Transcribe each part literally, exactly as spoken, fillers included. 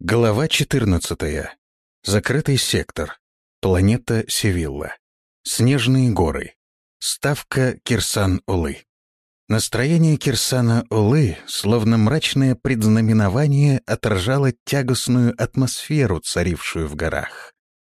Глава четырнадцатая. Закрытый сектор. Планета Севилла. Снежные горы. Ставка Кирсан-Улы. Настроение Кирсана-Улы, словно мрачное предзнаменование, отражало тягостную атмосферу, царившую в горах.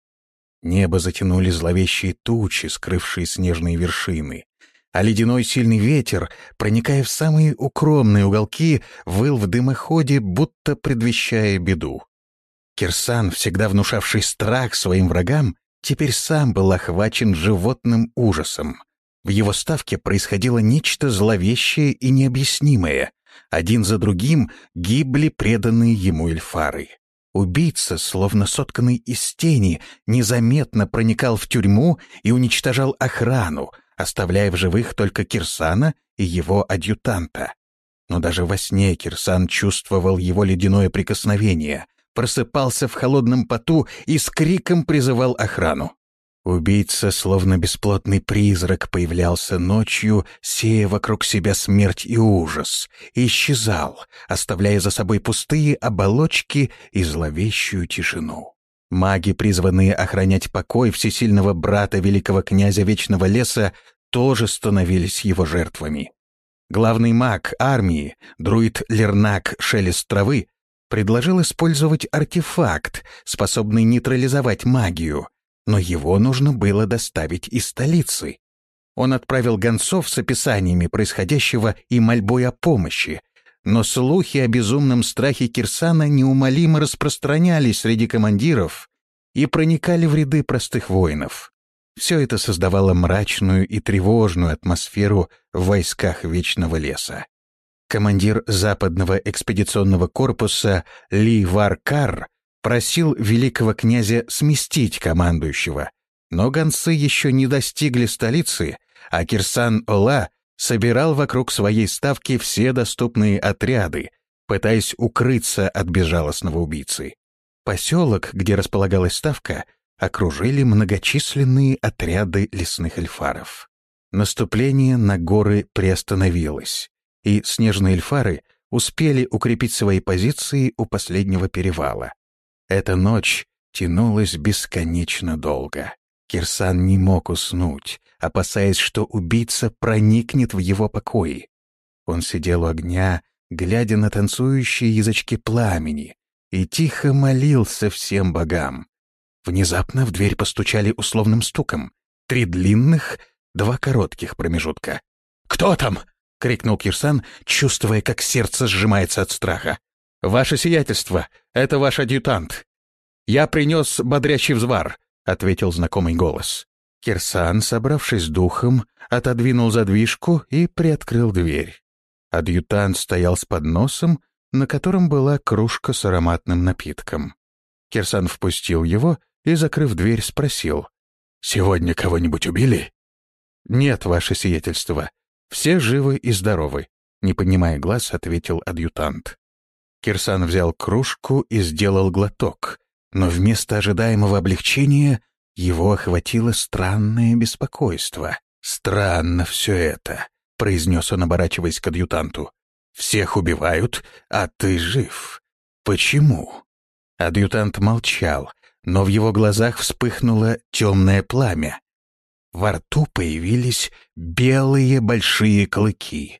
Небо затянули зловещие тучи, скрывшие снежные вершины, а ледяной сильный ветер, проникая в самые укромные уголки, выл в дымоходе, будто предвещая беду. Кирсан, всегда внушавший страх своим врагам, теперь сам был охвачен животным ужасом. В его ставке происходило нечто зловещее и необъяснимое. Один за другим гибли преданные ему эльфары. Убийца, словно сотканный из тени, незаметно проникал в тюрьму и уничтожал охрану, оставляя в живых только Кирсана и его адъютанта. Но даже во сне Кирсан чувствовал его ледяное прикосновение, просыпался в холодном поту и с криком призывал охрану. Убийца, словно бесплотный призрак, появлялся ночью, сея вокруг себя смерть и ужас, и исчезал, оставляя за собой пустые оболочки и зловещую тишину. Маги, призванные охранять покой всесильного брата великого князя Вечного Леса, тоже становились его жертвами. Главный маг армии, друид Лернак Шелест Травы, предложил использовать артефакт, способный нейтрализовать магию, но его нужно было доставить из столицы. Он отправил гонцов с описаниями происходящего и мольбой о помощи, но слухи о безумном страхе Кирсана неумолимо распространялись среди командиров и проникали в ряды простых воинов. Все это создавало мрачную и тревожную атмосферу в войсках Вечного Леса. Командир западного экспедиционного корпуса Ли Вар-Кар просил великого князя сместить командующего, но гонцы еще не достигли столицы, а Кирсан-Ола собирал вокруг своей ставки все доступные отряды, пытаясь укрыться от безжалостного убийцы. Поселок, где располагалась ставка, окружили многочисленные отряды лесных эльфаров. Наступление на горы приостановилось, и снежные эльфары успели укрепить свои позиции у последнего перевала. Эта ночь тянулась бесконечно долго. Кирсан не мог уснуть, опасаясь, что убийца проникнет в его покои. Он сидел у огня, глядя на танцующие язычки пламени, и тихо молился всем богам. Внезапно в дверь постучали условным стуком. Три длинных, два коротких промежутка. «Кто там?» — крикнул Кирсан, чувствуя, как сердце сжимается от страха. «Ваше сиятельство, это ваш адъютант. Я принес бодрящий взвар», — ответил знакомый голос. Кирсан, собравшись с духом, отодвинул задвижку и приоткрыл дверь. Адъютант стоял с подносом, на котором была кружка с ароматным напитком. Кирсан впустил его и, закрыв дверь, спросил: «Сегодня кого-нибудь убили?» «Нет, ваше сиятельство. Все живы и здоровы», — не поднимая глаз, ответил адъютант. Кирсан взял кружку и сделал глоток, но вместо ожидаемого облегчения его охватило странное беспокойство. «Странно все это», — произнес он, оборачиваясь к адъютанту. «Всех убивают, а ты жив. Почему?» Адъютант молчал, но в его глазах вспыхнуло темное пламя. Во рту появились белые большие клыки.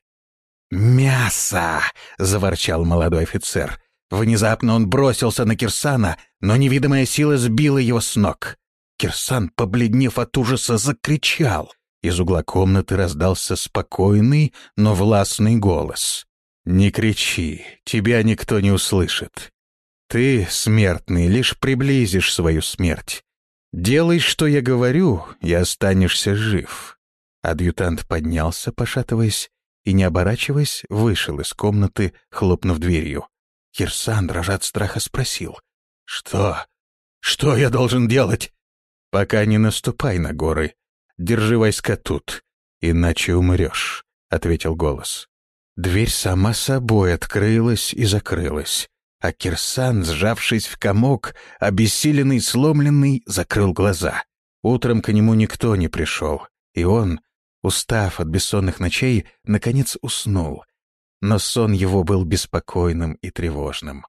«Мясо!» — заворчал молодой офицер. Внезапно он бросился на Кирсана, но невидимая сила сбила его с ног. Кирсан, побледнев от ужаса, закричал. Из угла комнаты раздался спокойный, но властный голос. «Не кричи, тебя никто не услышит. Ты, смертный, лишь приблизишь свою смерть. Делай, что я говорю, и останешься жив». Адъютант поднялся, пошатываясь, и, не оборачиваясь, вышел из комнаты, хлопнув дверью. Кирсан, дрожа от страха, спросил: «Что? Что я должен делать?» «Пока не наступай на горы. Держи войска тут, иначе умрешь», — ответил голос. Дверь сама собой открылась и закрылась, а Кирсан, сжавшись в комок, обессиленный, сломленный, закрыл глаза. Утром к нему никто не пришел, и он, устав от бессонных ночей, наконец уснул. Но сон его был беспокойным и тревожным.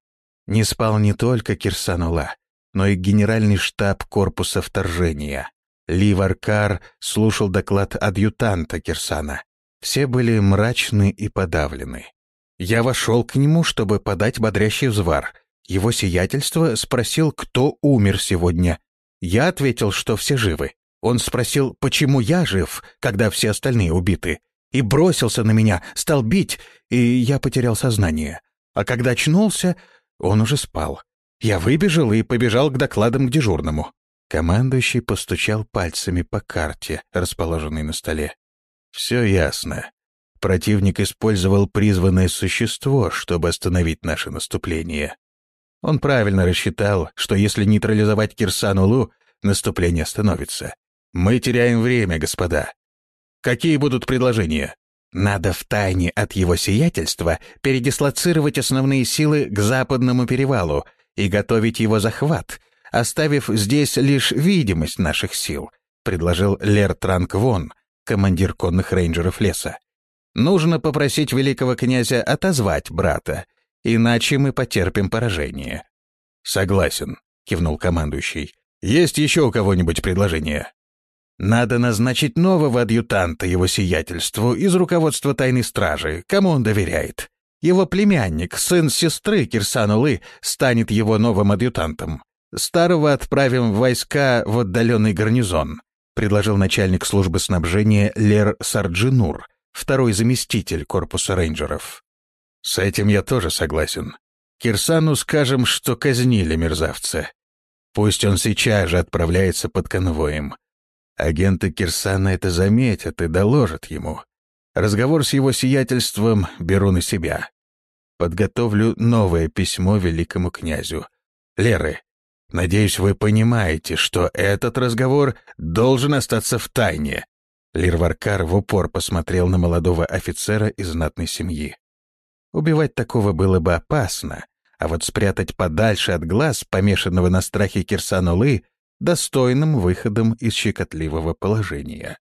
Не спал не только Кирсан-Ола, но и генеральный штаб корпуса вторжения. Ли Варкар слушал доклад адъютанта Кирсана. Все были мрачны и подавлены. Я вошел к нему, чтобы подать бодрящий взвар. Его сиятельство спросил, кто умер сегодня. Я ответил, что все живы. Он спросил, почему я жив, когда все остальные убиты, и бросился на меня, стал бить, и я потерял сознание. А когда очнулся, он уже спал. Я выбежал и побежал к докладам к дежурному. Командующий постучал пальцами по карте, расположенной на столе. «Все ясно. Противник использовал призванное существо, чтобы остановить наше наступление. Он правильно рассчитал, что если нейтрализовать Кирсан-Олу, наступление остановится. Мы теряем время, господа. Какие будут предложения?» «Надо втайне от его сиятельства передислоцировать основные силы к западному перевалу и готовить его захват, оставив здесь лишь видимость наших сил», предложил Лер Транк Вон, командир конных рейнджеров леса. «Нужно попросить великого князя отозвать брата, иначе мы потерпим поражение». «Согласен», — кивнул командующий. «Есть еще у кого-нибудь предложение?» «Надо назначить нового адъютанта его сиятельству из руководства тайной стражи, кому он доверяет. Его племянник, сын сестры Кирсан-Олы, станет его новым адъютантом. Старого отправим в войска в отдаленный гарнизон», предложил начальник службы снабжения Лер Сарджинур, второй заместитель корпуса рейнджеров. «С этим я тоже согласен. Кирсану скажем, что казнили мерзавца. Пусть он сейчас же отправляется под конвоем. Агенты Кирсана это заметят и доложат ему. Разговор с его сиятельством беру на себя. Подготовлю новое письмо великому князю. Леры, надеюсь, вы понимаете, что этот разговор должен остаться в тайне». Лир Варкар в упор посмотрел на молодого офицера из знатной семьи. Убивать такого было бы опасно, а вот спрятать подальше от глаз помешанного на страхе Кирсан-Олы достойным выходом из щекотливого положения.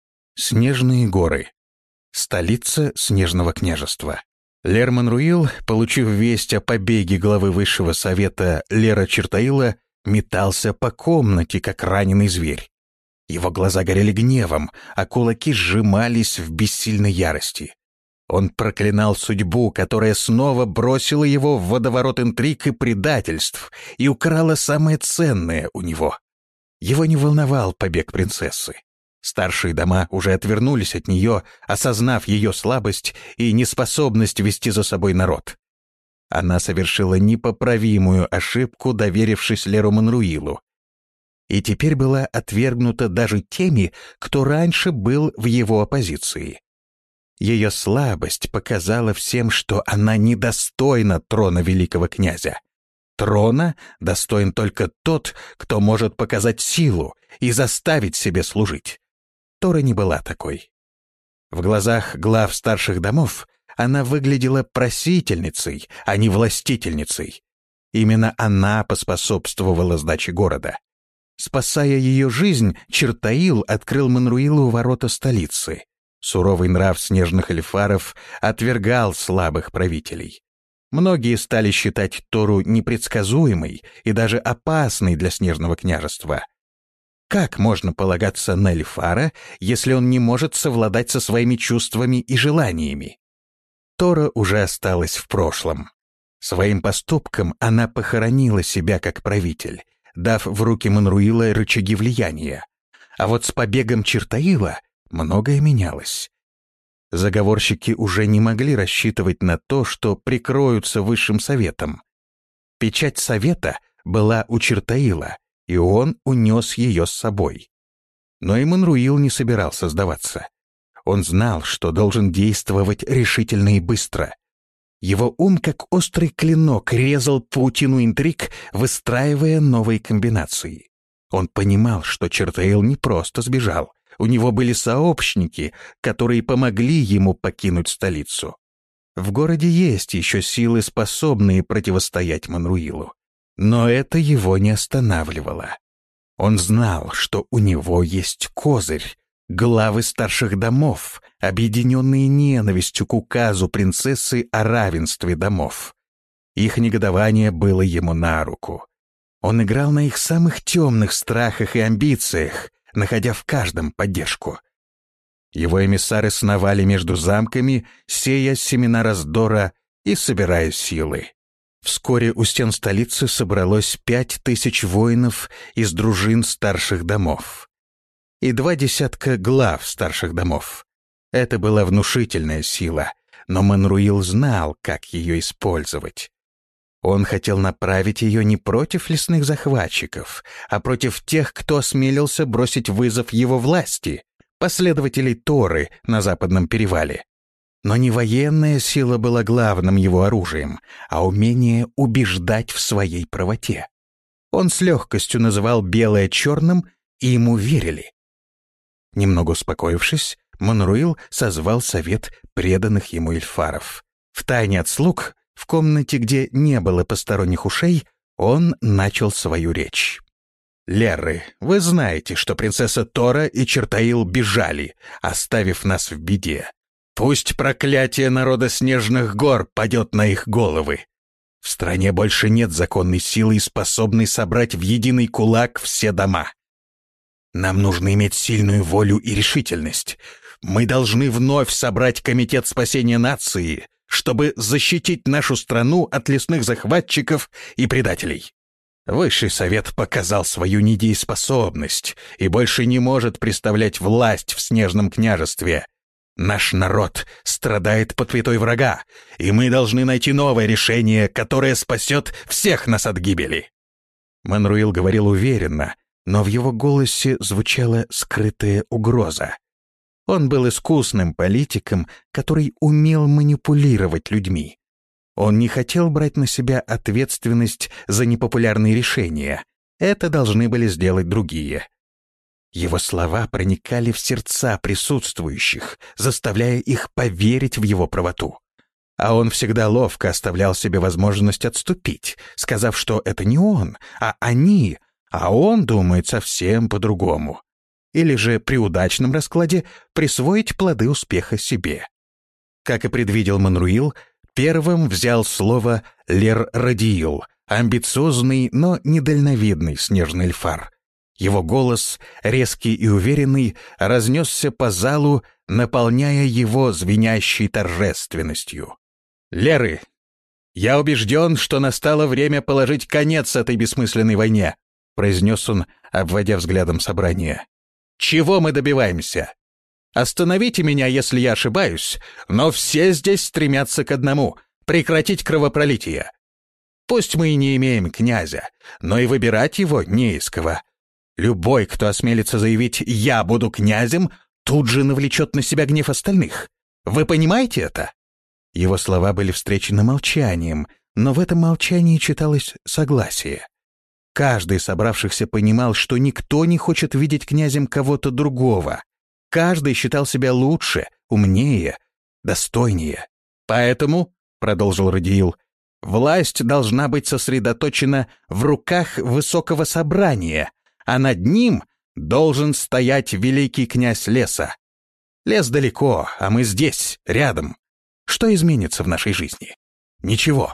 Снежные горы. Столица Снежного княжества. Лер Манруил, получив весть о побеге главы Высшего совета Лера Чертаила, метался по комнате, как раненый зверь. Его глаза горели гневом, а кулаки сжимались в бессильной ярости. Он проклинал судьбу, которая снова бросила его в водоворот интриг и предательств и украла самое ценное у него. Его не волновал побег принцессы. Старшие дома уже отвернулись от нее, осознав ее слабость и неспособность вести за собой народ. Она совершила непоправимую ошибку, доверившись Леру Манруилу, и теперь была отвергнута даже теми, кто раньше был в его оппозиции. Ее слабость показала всем, что она недостойна трона великого князя. Трона достоин только тот, кто может показать силу и заставить себе служить. Тора не была такой. В глазах глав старших домов она выглядела просительницей, а не властительницей. Именно она поспособствовала сдаче города. Спасая ее жизнь, Чертаил открыл Манруилу ворота столицы. Суровый нрав снежных эльфаров отвергал слабых правителей. Многие стали считать Тору непредсказуемой и даже опасной для Снежного княжества. Как можно полагаться на эльфара, если он не может совладать со своими чувствами и желаниями? Тора уже осталась в прошлом. Своим поступком она похоронила себя как правитель, дав в руки Манруила рычаги влияния. А вот с побегом Чертаила многое менялось. Заговорщики уже не могли рассчитывать на то, что прикроются высшим советом. Печать совета была у Чертаила, и он унес ее с собой. Но и Манруил не собирался сдаваться. Он знал, что должен действовать решительно и быстро. Его ум, как острый клинок, резал паутину интриг, выстраивая новые комбинации. Он понимал, что Чертаил не просто сбежал. У него были сообщники, которые помогли ему покинуть столицу. В городе есть еще силы, способные противостоять Манруилу. Но это его не останавливало. Он знал, что у него есть козырь, главы старших домов, объединенные ненавистью к указу принцессы о равенстве домов. Их негодование было ему на руку. Он играл на их самых темных страхах и амбициях, находя в каждом поддержку. Его эмиссары сновали между замками, сея семена раздора и собирая силы. Вскоре у стен столицы собралось пять тысяч воинов из дружин старших домов и два десятка глав старших домов. Это была внушительная сила, но Манруил знал, как ее использовать. Он хотел направить ее не против лесных захватчиков, а против тех, кто осмелился бросить вызов его власти, последователей Торы на Западном перевале. Но не военная сила была главным его оружием, а умение убеждать в своей правоте. Он с легкостью называл белое черным, и ему верили. Немного успокоившись, Манруил созвал совет преданных ему эльфаров. Втайне от слуг, в комнате, где не было посторонних ушей, он начал свою речь. «Лерры, вы знаете, что принцесса Тора и Чертаил бежали, оставив нас в беде. Пусть проклятие народа Снежных гор падет на их головы. В стране больше нет законной силы, способной собрать в единый кулак все дома. Нам нужно иметь сильную волю и решительность. Мы должны вновь собрать Комитет спасения нации, чтобы защитить нашу страну от лесных захватчиков и предателей. Высший совет показал свою недееспособность и больше не может представлять власть в Снежном княжестве. Наш народ страдает под пятой врага, и мы должны найти новое решение, которое спасет всех нас от гибели». Манруил говорил уверенно, но в его голосе звучала скрытая угроза. Он был искусным политиком, который умел манипулировать людьми. Он не хотел брать на себя ответственность за непопулярные решения. Это должны были сделать другие. Его слова проникали в сердца присутствующих, заставляя их поверить в его правоту. А он всегда ловко оставлял себе возможность отступить, сказав, что это не он, а они, а он думает совсем по-другому. Или же при удачном раскладе присвоить плоды успеха себе. Как и предвидел Манруил, первым взял слово Лер-Радиил, амбициозный, но недальновидный снежный эльфар. Его голос, резкий и уверенный, разнесся по залу, наполняя его звенящей торжественностью. «Леры, я убежден, что настало время положить конец этой бессмысленной войне», произнес он, обводя взглядом собрание. «Чего мы добиваемся? Остановите меня, если я ошибаюсь, но все здесь стремятся к одному — прекратить кровопролитие. Пусть мы и не имеем князя, но и выбирать его не из кого. Любой, кто осмелится заявить «я буду князем», тут же навлечет на себя гнев остальных. Вы понимаете это?» Его слова были встречены молчанием, но в этом молчании читалось согласие. Каждый из собравшихся понимал, что никто не хочет видеть князем кого-то другого. Каждый считал себя лучше, умнее, достойнее. «Поэтому», — продолжил Радиил, — «власть должна быть сосредоточена в руках высокого собрания, а над ним должен стоять великий князь леса. Лес далеко, а мы здесь, рядом. Что изменится в нашей жизни? Ничего.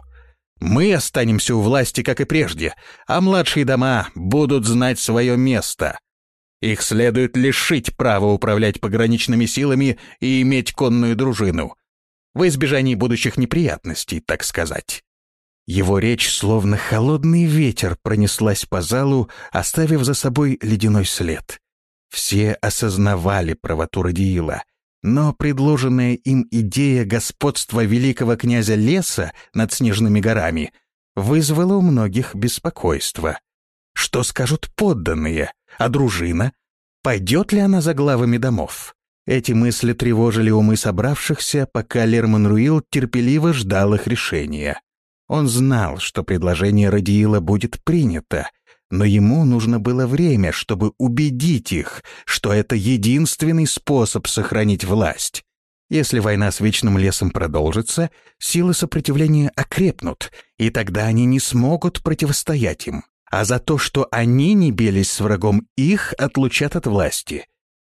Мы останемся у власти, как и прежде, а младшие дома будут знать свое место. Их следует лишить права управлять пограничными силами и иметь конную дружину. Во избежание будущих неприятностей, так сказать». Его речь, словно холодный ветер, пронеслась по залу, оставив за собой ледяной след. Все осознавали правоту Радиила, но предложенная им идея господства великого князя леса над Снежными горами вызвала у многих беспокойство. Что скажут подданные, а дружина? Пойдет ли она за главами домов? Эти мысли тревожили умы собравшихся, пока Лер-Манруил терпеливо ждал их решения. Он знал, что предложение Радиила будет принято, но ему нужно было время, чтобы убедить их, что это единственный способ сохранить власть. Если война с Вечным лесом продолжится, силы сопротивления окрепнут, и тогда они не смогут противостоять им. А за то, что они не бились с врагом, их отлучат от власти.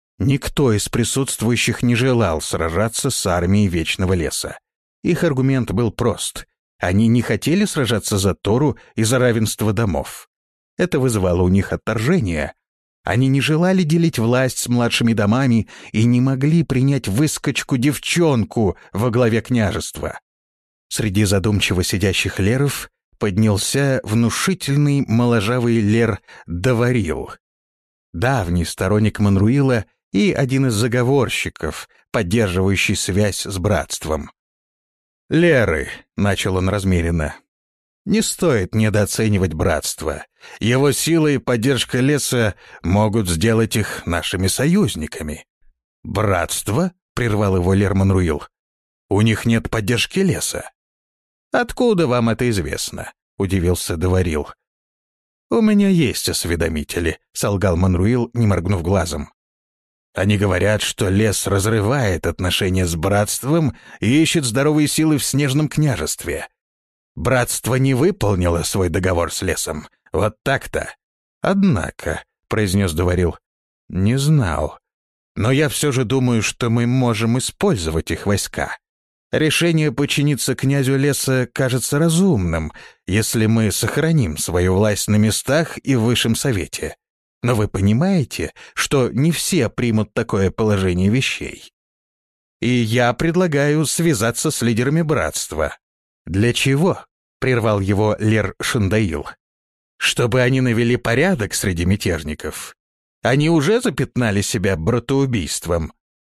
Никто из присутствующих не желал сражаться с армией Вечного леса. Их аргумент был прост. Они не хотели сражаться за Тору и за равенство домов. Это вызывало у них отторжение. Они не желали делить власть с младшими домами и не могли принять выскочку-девчонку во главе княжества. Среди задумчиво сидящих леров поднялся внушительный моложавый лер Даварил, давний сторонник Манруила и один из заговорщиков, поддерживающий связь с братством. «Леры», — начал он размеренно, — «не стоит недооценивать братство. Его сила и поддержка леса могут сделать их нашими союзниками». «Братство?» — прервал его лер Манруил. «У них нет поддержки леса». «Откуда вам это известно?» — удивился Даварил. «У меня есть осведомители», — солгал Манруил, не моргнув глазом. «Они говорят, что лес разрывает отношения с братством и ищет здоровые силы в Снежном княжестве. Братство не выполнило свой договор с лесом. Вот так-то». «Однако», — произнес Даварил, — «не знал. Но я все же думаю, что мы можем использовать их войска. Решение подчиниться князю леса кажется разумным, если мы сохраним свою власть на местах и в высшем совете. Но вы понимаете, что не все примут такое положение вещей. И я предлагаю связаться с лидерами братства». «Для чего?» — прервал его лер Шандаил. «Чтобы они навели порядок среди мятежников. Они уже запятнали себя братоубийством».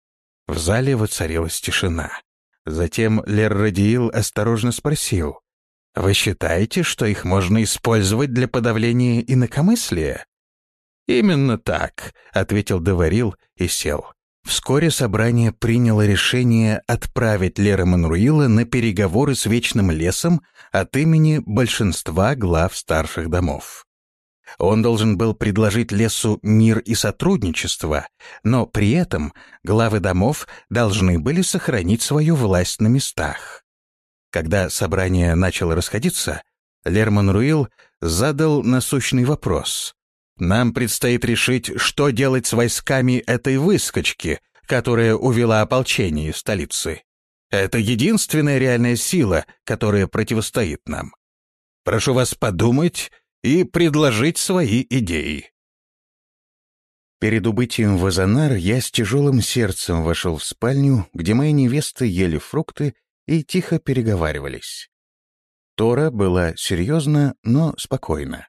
В зале воцарилась тишина. Затем лер Радиил осторожно спросил: «Вы считаете, что их можно использовать для подавления инакомыслия?» «Именно так», — ответил Даварил и сел. Вскоре собрание приняло решение отправить лера Манруила на переговоры с Вечным лесом от имени большинства глав старших домов. Он должен был предложить лесу мир и сотрудничество, но при этом главы домов должны были сохранить свою власть на местах. Когда собрание начало расходиться, лер Манруил задал насущный вопрос. «Нам предстоит решить, что делать с войсками этой выскочки, которая увела ополчение из столицы. Это единственная реальная сила, которая противостоит нам. Прошу вас подумать и предложить свои идеи». Перед убытием в Азанар я с тяжелым сердцем вошел в спальню, где мои невесты ели фрукты и тихо переговаривались. Тора была серьезна, но спокойна.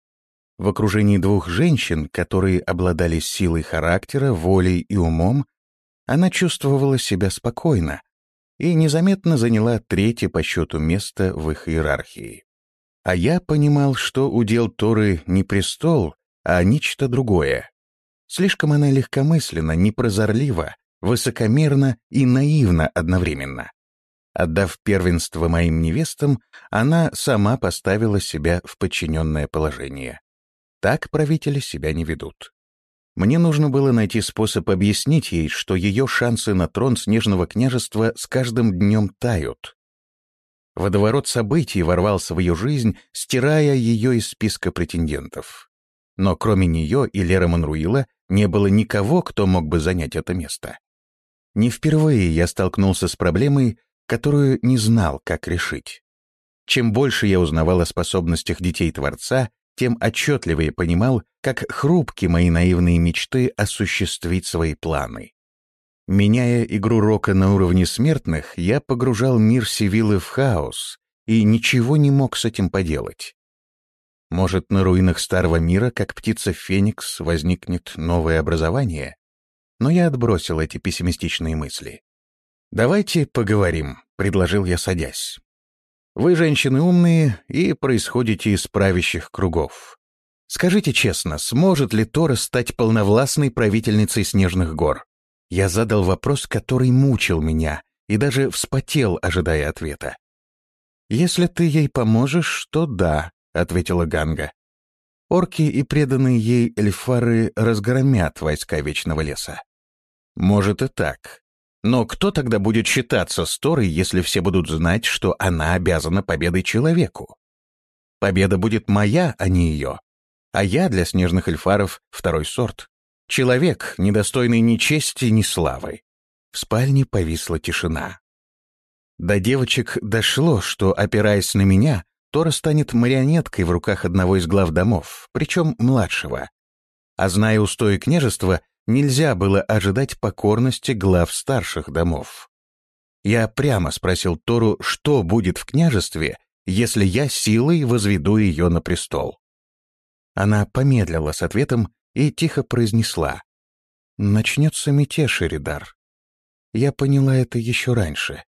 В окружении двух женщин, которые обладали силой характера, волей и умом, она чувствовала себя спокойно и незаметно заняла третье по счету место в их иерархии. А я понимал, что удел Торы не престол, а нечто другое. Слишком она легкомысленна, непрозорлива, высокомерна и наивна одновременно. Отдав первенство моим невестам, она сама поставила себя в подчиненное положение. Так правители себя не ведут. Мне нужно было найти способ объяснить ей, что ее шансы на трон Снежного княжества с каждым днем тают. Водоворот событий ворвался в ее жизнь, стирая ее из списка претендентов. Но кроме нее и лера Манруила не было никого, кто мог бы занять это место. Не впервые я столкнулся с проблемой, которую не знал, как решить. Чем больше я узнавал о способностях детей Творца, тем отчетливее понимал, как хрупки мои наивные мечты осуществить свои планы. Меняя игру рока на уровне смертных, я погружал мир Севиллы в хаос и ничего не мог с этим поделать. Может, на руинах старого мира, как птица Феникс, возникнет новое образование? Но я отбросил эти пессимистичные мысли. «Давайте поговорим», — предложил я, садясь. «Вы, женщины, умные и происходите из правящих кругов. Скажите честно, сможет ли Тора стать полновластной правительницей Снежных гор?» Я задал вопрос, который мучил меня, и даже вспотел, ожидая ответа. «Если ты ей поможешь, то да», — ответила Ганга. «Орки и преданные ей эльфары разгромят войска Вечного леса». «Может и так. Но кто тогда будет считаться с Торой, если все будут знать, что она обязана победой человеку? Победа будет моя, а не ее. А я для снежных эльфаров второй сорт. Человек, недостойный ни чести, ни славы». В спальне повисла тишина. До девочек дошло, что, опираясь на меня, Тора станет марионеткой в руках одного из глав домов, причем младшего. А зная устои княжества, нельзя было ожидать покорности глав старших домов. Я прямо спросил Тору, что будет в княжестве, если я силой возведу ее на престол. Она помедлила с ответом и тихо произнесла: «Начнется мятеж, Эридар». Я поняла это еще раньше.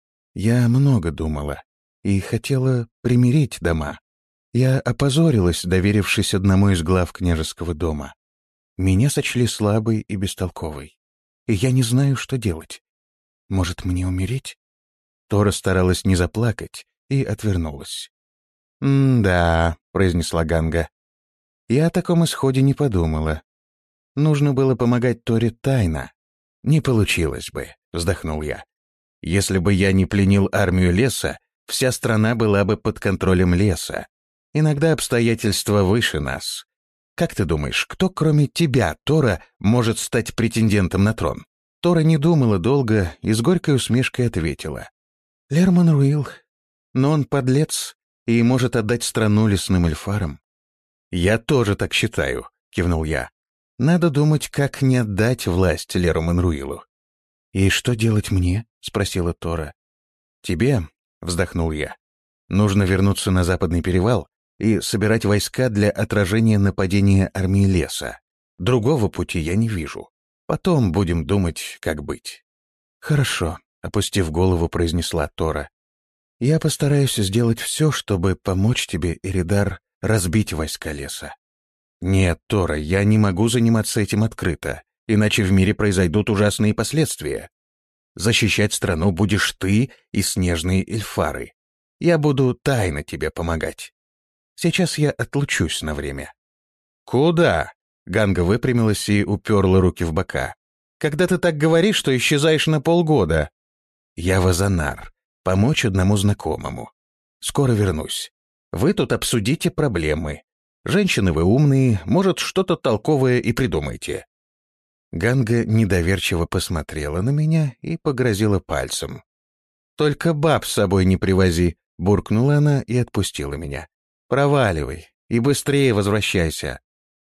Я много думала и хотела примирить дома. Я опозорилась, доверившись одному из глав княжеского дома. Меня сочли слабой и бестолковой, и я не знаю, что делать. Может, мне умереть?» Тора старалась не заплакать и отвернулась. «М-да», — произнесла Ганга. «Я о таком исходе не подумала. Нужно было помогать Торе тайно. Не получилось бы», — вздохнул я. «Если бы я не пленил армию леса, вся страна была бы под контролем леса. Иногда обстоятельства выше нас. Как ты думаешь, кто, кроме тебя, Тора, может стать претендентом на трон?» Тора не думала долго и с горькой усмешкой ответила: «Лерман Руил. Но он подлец и может отдать страну лесным эльфарам». «Я тоже так считаю», — кивнул я. «Надо думать, как не отдать власть Леру Манруилу». «И что делать мне?» — спросила Тора. «Тебе», — вздохнул я, — «нужно вернуться на Западный перевал и собирать войска для отражения нападения армии леса. Другого пути я не вижу. Потом будем думать, как быть». «Хорошо», — опустив голову, произнесла Тора. «Я постараюсь сделать все, чтобы помочь тебе, Эридар, разбить войска леса». «Нет, Тора, я не могу заниматься этим открыто, иначе в мире произойдут ужасные последствия. Защищать страну будешь ты и снежные эльфары. Я буду тайно тебе помогать. Сейчас я отлучусь на время». «Куда?» — Ганга выпрямилась и уперла руки в бока. «Когда ты так говоришь, что исчезаешь на полгода?» «Я в Азанар. Помочь одному знакомому. Скоро вернусь. Вы тут обсудите проблемы. Женщины вы умные, может, что-то толковое и придумайте». Ганга недоверчиво посмотрела на меня и погрозила пальцем. «Только баб с собой не привози», — буркнула она и отпустила меня. «Проваливай и быстрее возвращайся».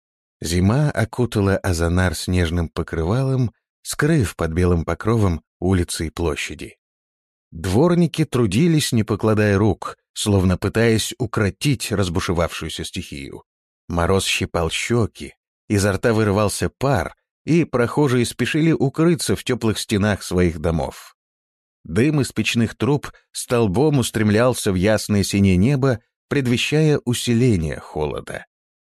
Зима окутала Азанар снежным покрывалом, скрыв под белым покровом улицы и площади. Дворники трудились, не покладая рук, словно пытаясь укротить разбушевавшуюся стихию. Мороз щипал щеки, изо рта вырывался пар, и прохожие спешили укрыться в теплых стенах своих домов. Дым из печных труб столбом устремлялся в ясное синее небо, предвещая усиление холода.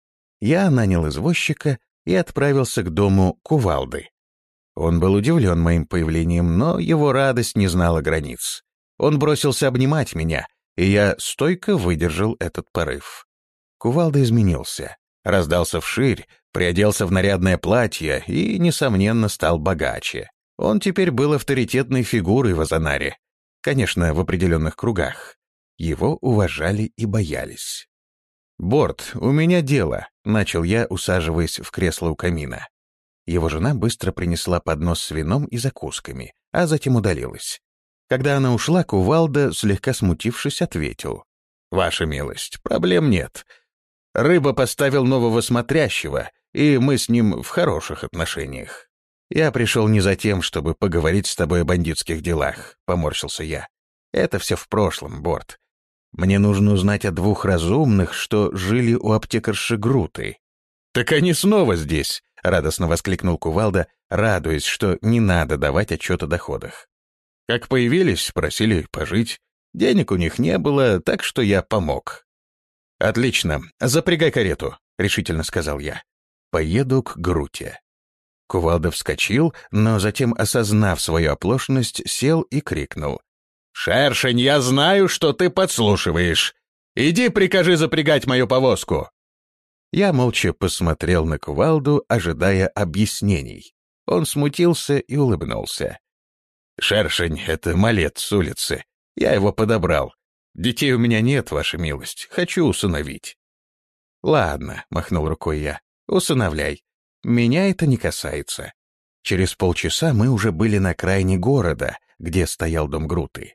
Я нанял извозчика и отправился к дому Кувалды. Он был удивлен моим появлением, но его радость не знала границ. Он бросился обнимать меня, и я стойко выдержал этот порыв. Кувалда изменился, раздался вширь, приоделся в нарядное платье и, несомненно, стал богаче. Он теперь был авторитетной фигурой в Азанаре, конечно, в определенных кругах. Его уважали и боялись. «Борт, у меня дело», — начал я, усаживаясь в кресло у камина. Его жена быстро принесла поднос с вином и закусками, а затем удалилась. Когда она ушла, Кувалда, слегка смутившись, ответил: «Ваша милость, проблем нет. Рыба поставил нового смотрящего, и мы с ним в хороших отношениях. Я пришел не за тем, чтобы поговорить с тобой о бандитских делах», — поморщился я. «Это все в прошлом, Борт. Мне нужно узнать о двух разумных, что жили у аптекарши Груты». «Так они снова здесь», — радостно воскликнул Кувалда, радуясь, что не надо давать отчет о доходах. «Как появились, просили пожить. Денег у них не было, так что я помог». «Отлично, запрягай карету», — решительно сказал я. «Поеду к Груте». Кувалда вскочил, но затем, осознав свою оплошность, сел и крикнул: «Шершень, я знаю, что ты подслушиваешь. Иди прикажи запрягать мою повозку». Я молча посмотрел на Кувалду, ожидая объяснений. Он смутился и улыбнулся. «Шершень — это малец с улицы. Я его подобрал. Детей у меня нет, ваша милость. Хочу усыновить». «Ладно», — махнул рукой я, — «усыновляй. Меня это не касается». Через полчаса мы уже были на окраине города, где стоял дом Груты.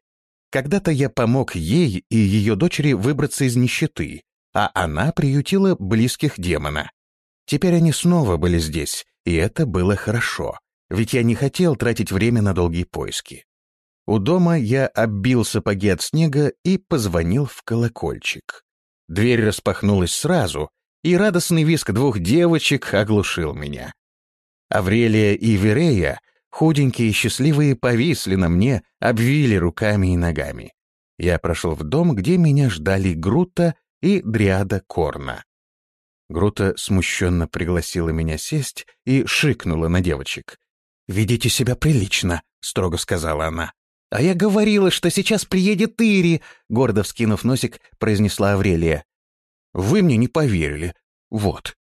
Когда-то я помог ей и ее дочери выбраться из нищеты, а она приютила близких демона. Теперь они снова были здесь, и это было хорошо, ведь я не хотел тратить время на долгие поиски. У дома я оббил сапоги от снега и позвонил в колокольчик. Дверь распахнулась сразу, и радостный визг двух девочек оглушил меня. Аврелия и Верея, худенькие и счастливые, повисли на мне, обвили руками и ногами. Я прошел в дом, где меня ждали Грута и Дриада Корна. Грута смущенно пригласила меня сесть и шикнула на девочек. «Ведите себя прилично», — строго сказала она. «А я говорила, что сейчас приедет Ири», — гордо вскинув носик, произнесла Аврелия. «Вы мне не поверили. Вот».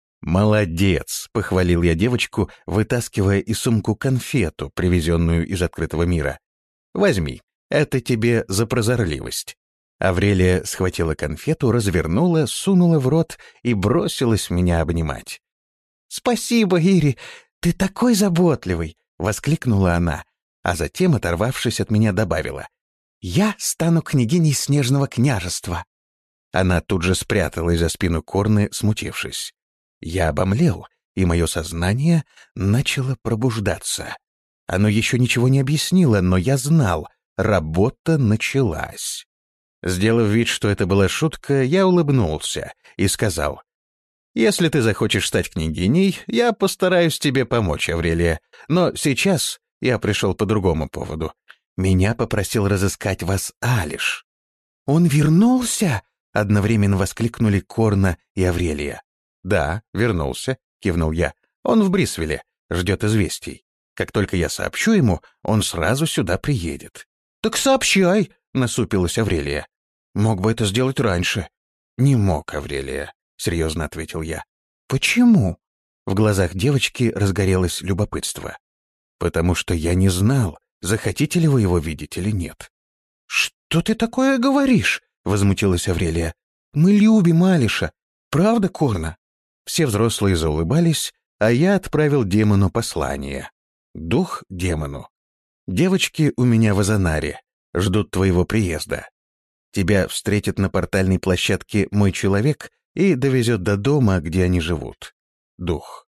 «Молодец», — похвалил я девочку, вытаскивая из сумку конфету, привезенную из открытого мира. «Возьми, это тебе за прозорливость». Аврелия схватила конфету, развернула, сунула в рот и бросилась меня обнимать. «Спасибо, Ири, ты такой заботливый!» — воскликнула она, а затем, оторвавшись от меня, добавила. «Я стану княгиней Снежного княжества». Она тут же спряталась за спину Корны, смутившись. Я обомлел, и мое сознание начало пробуждаться. Оно еще ничего не объяснило, но я знал, работа началась. Сделав вид, что это была шутка, я улыбнулся и сказал: «Если ты захочешь стать княгиней, я постараюсь тебе помочь, Аврелия, но сейчас я пришел по другому поводу. Меня попросил разыскать вас Алиш». «Он вернулся?» — одновременно воскликнули Корна и Аврелия. «Да, вернулся», — кивнул я. «Он в Брисвеле, ждет известий. Как только я сообщу ему, он сразу сюда приедет». «Так сообщай», — насупилась Аврелия. «Мог бы это сделать раньше». «Не мог, Аврелия», — серьезно ответил я. «Почему?» В глазах девочки разгорелось любопытство. «Потому что я не знал, захотите ли вы его видеть или нет». «Что ты такое говоришь?» — возмутилась Аврелия. «Мы любим Алиша. Правда, Корна?» Все взрослые заулыбались, а я отправил демону послание. Дух демону. «Девочки у меня в Азанаре. Ждут твоего приезда. Тебя встретит на портальной площадке мой человек и довезет до дома, где они живут. Дух».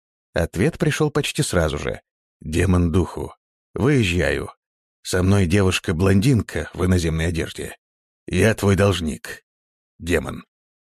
Ответ пришел почти сразу же. «Демон духу. Выезжаю. Со мной девушка-блондинка в иноземной одежде. Я твой должник. Демон».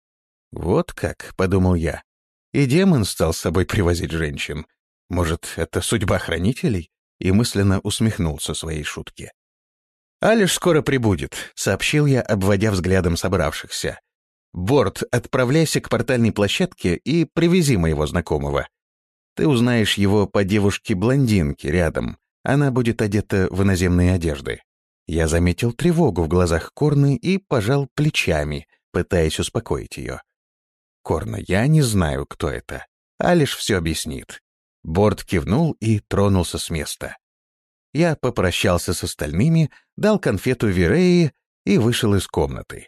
«Вот как», — подумал я. И демон стал с собой привозить женщин. Может, это судьба хранителей? И мысленно усмехнулся своей шутке. «Алиш скоро прибудет», — сообщил я, обводя взглядом собравшихся. «Борт, отправляйся к портальной площадке и привези моего знакомого. Ты узнаешь его по девушке-блондинке рядом. Она будет одета в иноземные одежды». Я заметил тревогу в глазах Корны и пожал плечами, пытаясь успокоить ее. «Корна, я не знаю, кто это. Алиш все объяснит». Борт кивнул и тронулся с места. Я попрощался с остальными, дал конфету Вереи и вышел из комнаты.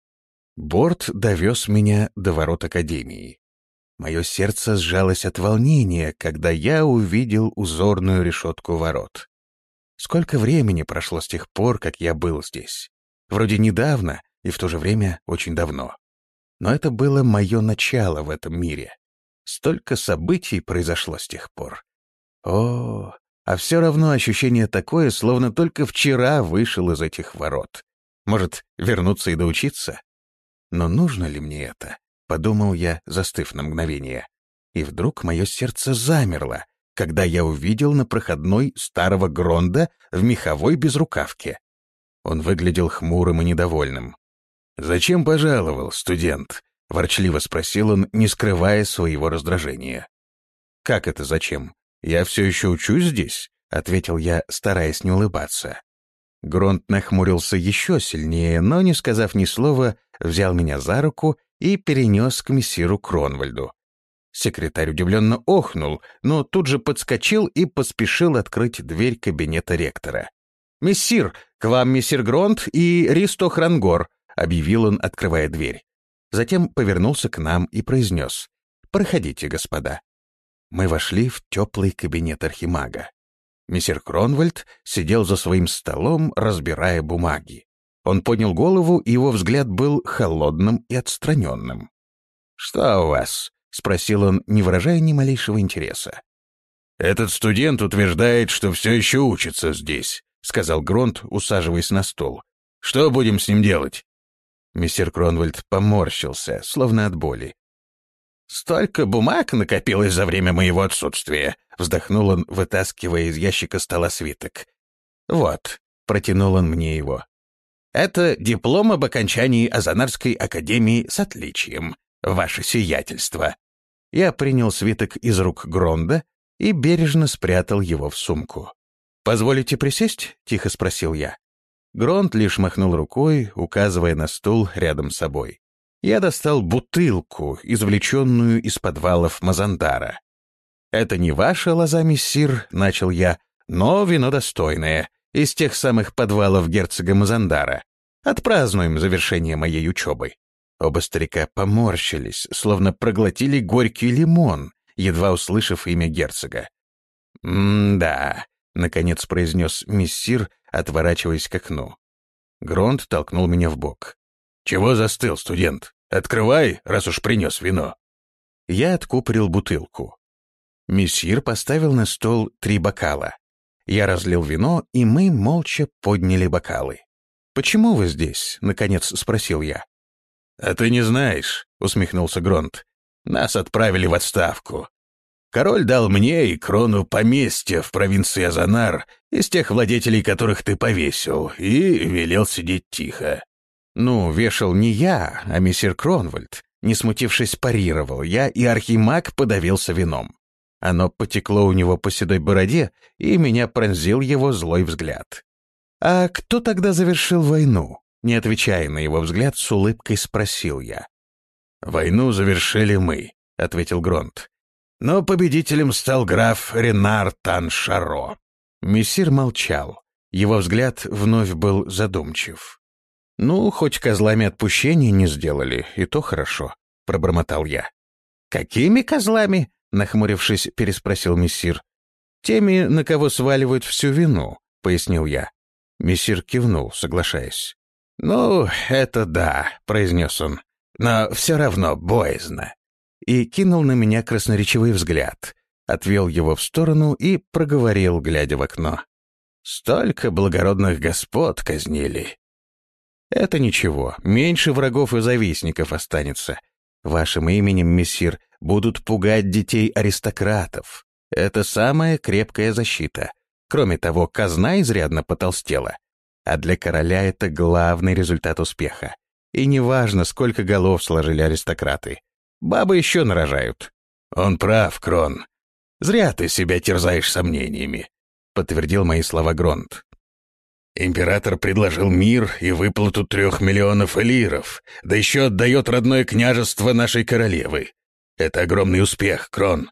Борт довез меня до ворот Академии. Мое сердце сжалось от волнения, когда я увидел узорную решетку ворот. Сколько времени прошло с тех пор, как я был здесь? Вроде недавно и в то же время очень давно. Но это было мое начало в этом мире. Столько событий произошло с тех пор. О, а все равно ощущение такое, словно только вчера вышел из этих ворот. Может, вернуться и доучиться? Но нужно ли мне это? Подумал я, застыв на мгновение. И вдруг мое сердце замерло, когда я увидел на проходной старого Гронда в меховой безрукавке. Он выглядел хмурым и недовольным. «Зачем пожаловал, студент?» — ворчливо спросил он, не скрывая своего раздражения. «Как это зачем? Я все еще учусь здесь», — ответил я, стараясь не улыбаться. Гронд нахмурился еще сильнее, но, не сказав ни слова, взял меня за руку и перенес к мессиру Кронвальду. Секретарь удивленно охнул, но тут же подскочил и поспешил открыть дверь кабинета ректора. «Мессир, к вам мессир Гронд и Ристо Хрангор», — объявил он, открывая дверь. Затем повернулся к нам и произнес: «Проходите, господа». Мы вошли в теплый кабинет архимага. Мессир Кронвальд сидел за своим столом, разбирая бумаги. Он поднял голову, и его взгляд был холодным и отстраненным. «Что у вас?» — спросил он, не выражая ни малейшего интереса. «Этот студент утверждает, что все еще учится здесь», — сказал Гронт, усаживаясь на стол. «Что будем с ним делать?» Мессир Кронвальд поморщился, словно от боли. «Столько бумаг накопилось за время моего отсутствия», — вздохнул он, вытаскивая из ящика стола свиток. «Вот», — протянул он мне его. «Это диплом об окончании Азанарской академии с отличием, ваше сиятельство». Я принял свиток из рук Гронда и бережно спрятал его в сумку. «Позволите присесть?» — тихо спросил я. Гронд лишь махнул рукой, указывая на стул рядом с собой. Я достал бутылку, извлеченную из подвалов Мазандара. «Это не ваша лоза, мессир», — начал я, — «но вино достойное, из тех самых подвалов герцога Мазандара. Отпразднуем завершение моей учебы». Оба старика поморщились, словно проглотили горький лимон, едва услышав имя герцога. «М-да», — наконец произнес мессир, отворачиваясь к окну. Гронд толкнул меня в бок. «Чего застыл, студент? Открывай, раз уж принес вино». Я откупорил бутылку. Мессир поставил на стол три бокала. Я разлил вино, и мы молча подняли бокалы. «Почему вы здесь?» — наконец спросил я. «А ты не знаешь», — усмехнулся Гронд. «Нас отправили в отставку. Король дал мне и крону поместья в провинции Азанар, из тех владетелей, которых ты повесил, и велел сидеть тихо». «Ну, вешал не я, а мессир Кронвальд», — не смутившись, парировал я, и архимаг подавился вином. Оно потекло у него по седой бороде, и меня пронзил его злой взгляд. «А кто тогда завершил войну?» Не отвечая на его взгляд, с улыбкой спросил я. «Войну завершили мы», — ответил Гронд. «Но победителем стал граф Ренар Тан-Шаро». Мессир молчал. Его взгляд вновь был задумчив. «Ну, хоть козлами отпущения не сделали, и то хорошо», — пробормотал я. «Какими козлами?» — нахмурившись, переспросил мессир. «Теми, на кого сваливают всю вину», — пояснил я. Мессир кивнул, соглашаясь. «Ну, это да», — произнес он, — «но все равно боязно». И кинул на меня красноречивый взгляд, отвел его в сторону и проговорил, глядя в окно. «Столько благородных господ казнили». «Это ничего, меньше врагов и завистников останется. Вашим именем, мессир, будут пугать детей аристократов. Это самая крепкая защита. Кроме того, казна изрядно потолстела. А для короля это главный результат успеха. И неважно, сколько голов сложили аристократы. Бабы еще нарожают». «Он прав, Крон. Зря ты себя терзаешь сомнениями», — подтвердил мои слова Гронд. «Император предложил мир и выплату трех миллионов элиров, да еще отдает родное княжество нашей королевы. Это огромный успех, Крон».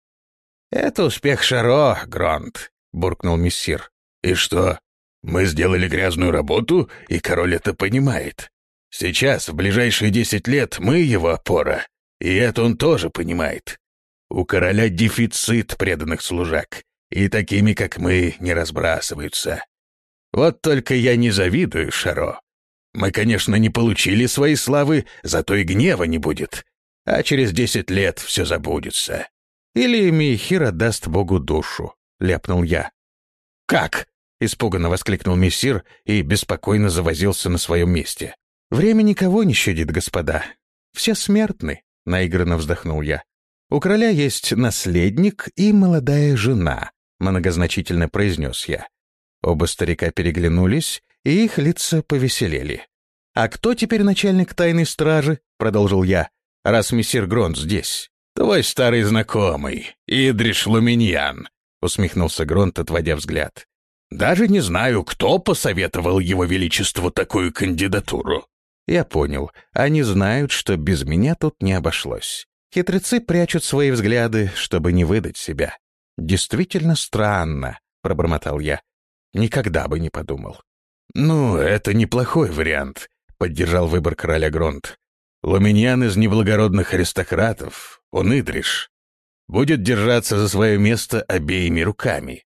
«Это успех Шаро, Гронд», — буркнул мессир. «И что? Мы сделали грязную работу, и король это понимает. Сейчас, в ближайшие десять лет, мы его опора, и это он тоже понимает. У короля дефицит преданных служак, и такими, как мы, не разбрасываются. Вот только я не завидую Шаро. Мы, конечно, не получили своей славы, зато и гнева не будет, а через десять лет все забудется». «Или Мейхир даст Богу душу», — ляпнул я. «Как?» — испуганно воскликнул мессир и беспокойно завозился на своем месте. «Время никого не щадит, господа. Все смертны», — наигранно вздохнул я. «У короля есть наследник и молодая жена», — многозначительно произнес я. Оба старика переглянулись, и их лица повеселели. «А кто теперь начальник тайной стражи?» — продолжил я. «Раз мессир Гронд здесь». «Твой старый знакомый, Идриш Луминьян», — усмехнулся Гронд, отводя взгляд. «Даже не знаю, кто посоветовал его величеству такую кандидатуру». Я понял. Они знают, что без меня тут не обошлось. Хитрецы прячут свои взгляды, чтобы не выдать себя. «Действительно странно», — пробормотал я. Никогда бы не подумал. «Ну, это неплохой вариант», — поддержал выбор короля Гронд. «Луминьян из неблагородных аристократов, он Идриш, будет держаться за свое место обеими руками.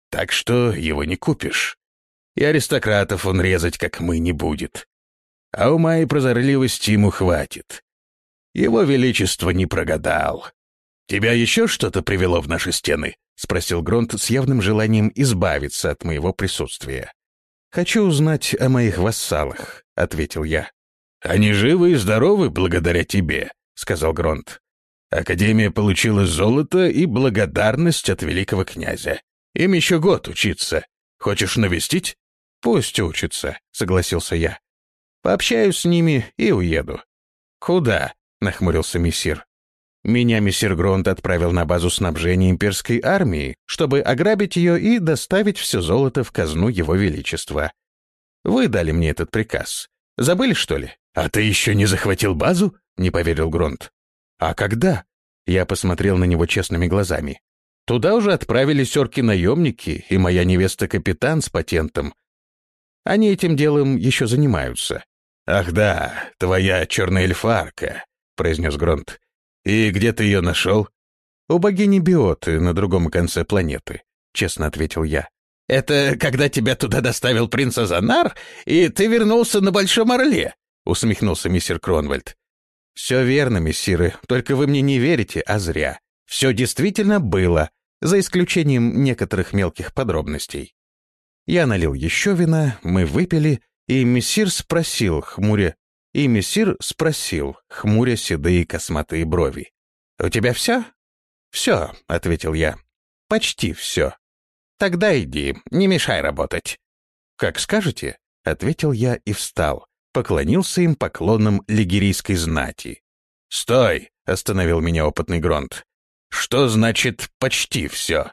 так что его не купишь. И аристократов он резать, как мы, не будет. А ума и прозорливости ему хватит. Его величество не прогадал. «Тебя еще что-то привело в наши стены?» — спросил Гронт с явным желанием избавиться от моего присутствия. «Хочу узнать о моих вассалах», — ответил я. «Они живы и здоровы благодаря тебе», — сказал Гронт. «Академия получила золото и благодарность от великого князя. Им еще год учиться. Хочешь навестить?» «Пусть учатся», — согласился я. «Пообщаюсь с ними и уеду». «Куда?» — нахмурился мессир. «Меня мессир Гронт отправил на базу снабжения имперской армии, чтобы ограбить ее и доставить все золото в казну его величества. Вы дали мне этот приказ. Забыли, что ли?» «А ты еще не захватил базу?» — не поверил Гронт. «А когда?» — я посмотрел на него честными глазами. «Туда уже отправились орки-наемники и моя невеста-капитан с патентом. Они этим делом еще занимаются». «Ах да, твоя черная эльфарка», — произнес Гронт. «И где ты ее нашел?» «У богини Биоты на другом конце планеты», — честно ответил я. «Это когда тебя туда доставил принц Азанар, и ты вернулся на Большом Орле?» — усмехнулся мистер Кронвальд. «Все верно, мессиры, только вы мне не верите, а зря. Все действительно было, за исключением некоторых мелких подробностей». Я налил еще вина, мы выпили, и мессир спросил, хмуря, и мессир спросил, хмуря седые косматые брови. «У тебя все?» «Все», — ответил я. «Почти все». «Тогда иди, не мешай работать». «Как скажете», — ответил я и встал, поклонился им поклоном лигерийской знати. «Стой!» — остановил меня опытный Гронт. «Что значит «почти все»?»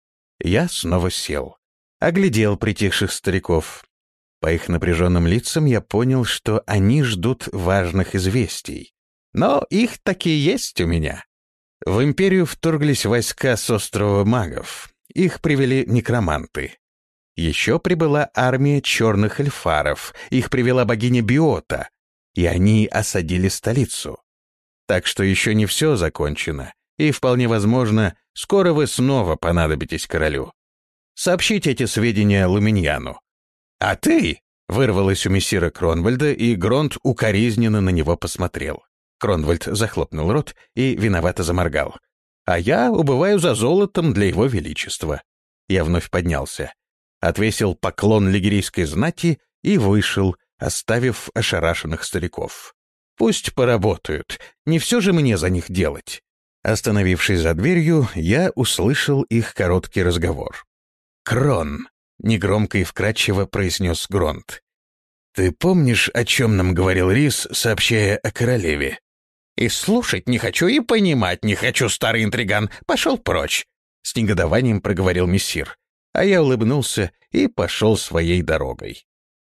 Я снова сел, оглядел притихших стариков. По их напряженным лицам я понял, что они ждут важных известий. Но их таки есть у меня. В империю вторглись войска с острова магов. Их привели некроманты. Еще прибыла армия черных эльфаров. Их привела богиня Биота. И они осадили столицу. Так что еще не все закончено. И вполне возможно, скоро вы снова понадобитесь королю. Сообщите эти сведения Луминьяну. «А ты?» — вырвалось у мессира Кронвальда, и Гронт укоризненно на него посмотрел. Кронвальд захлопнул рот и виновато заморгал. «А я убываю за золотом для его величества». Я вновь поднялся, отвесил поклон лигерийской знати и вышел, оставив ошарашенных стариков. «Пусть поработают, не все же мне за них делать». Остановившись за дверью, я услышал их короткий разговор. «Крон», — негромко и вкрадчиво произнес Гронт. «Ты помнишь, о чем нам говорил Рис, сообщая о королеве?» «И слушать не хочу, и понимать не хочу, старый интриган. Пошел прочь!» С негодованием проговорил мессир, а я улыбнулся и пошел своей дорогой.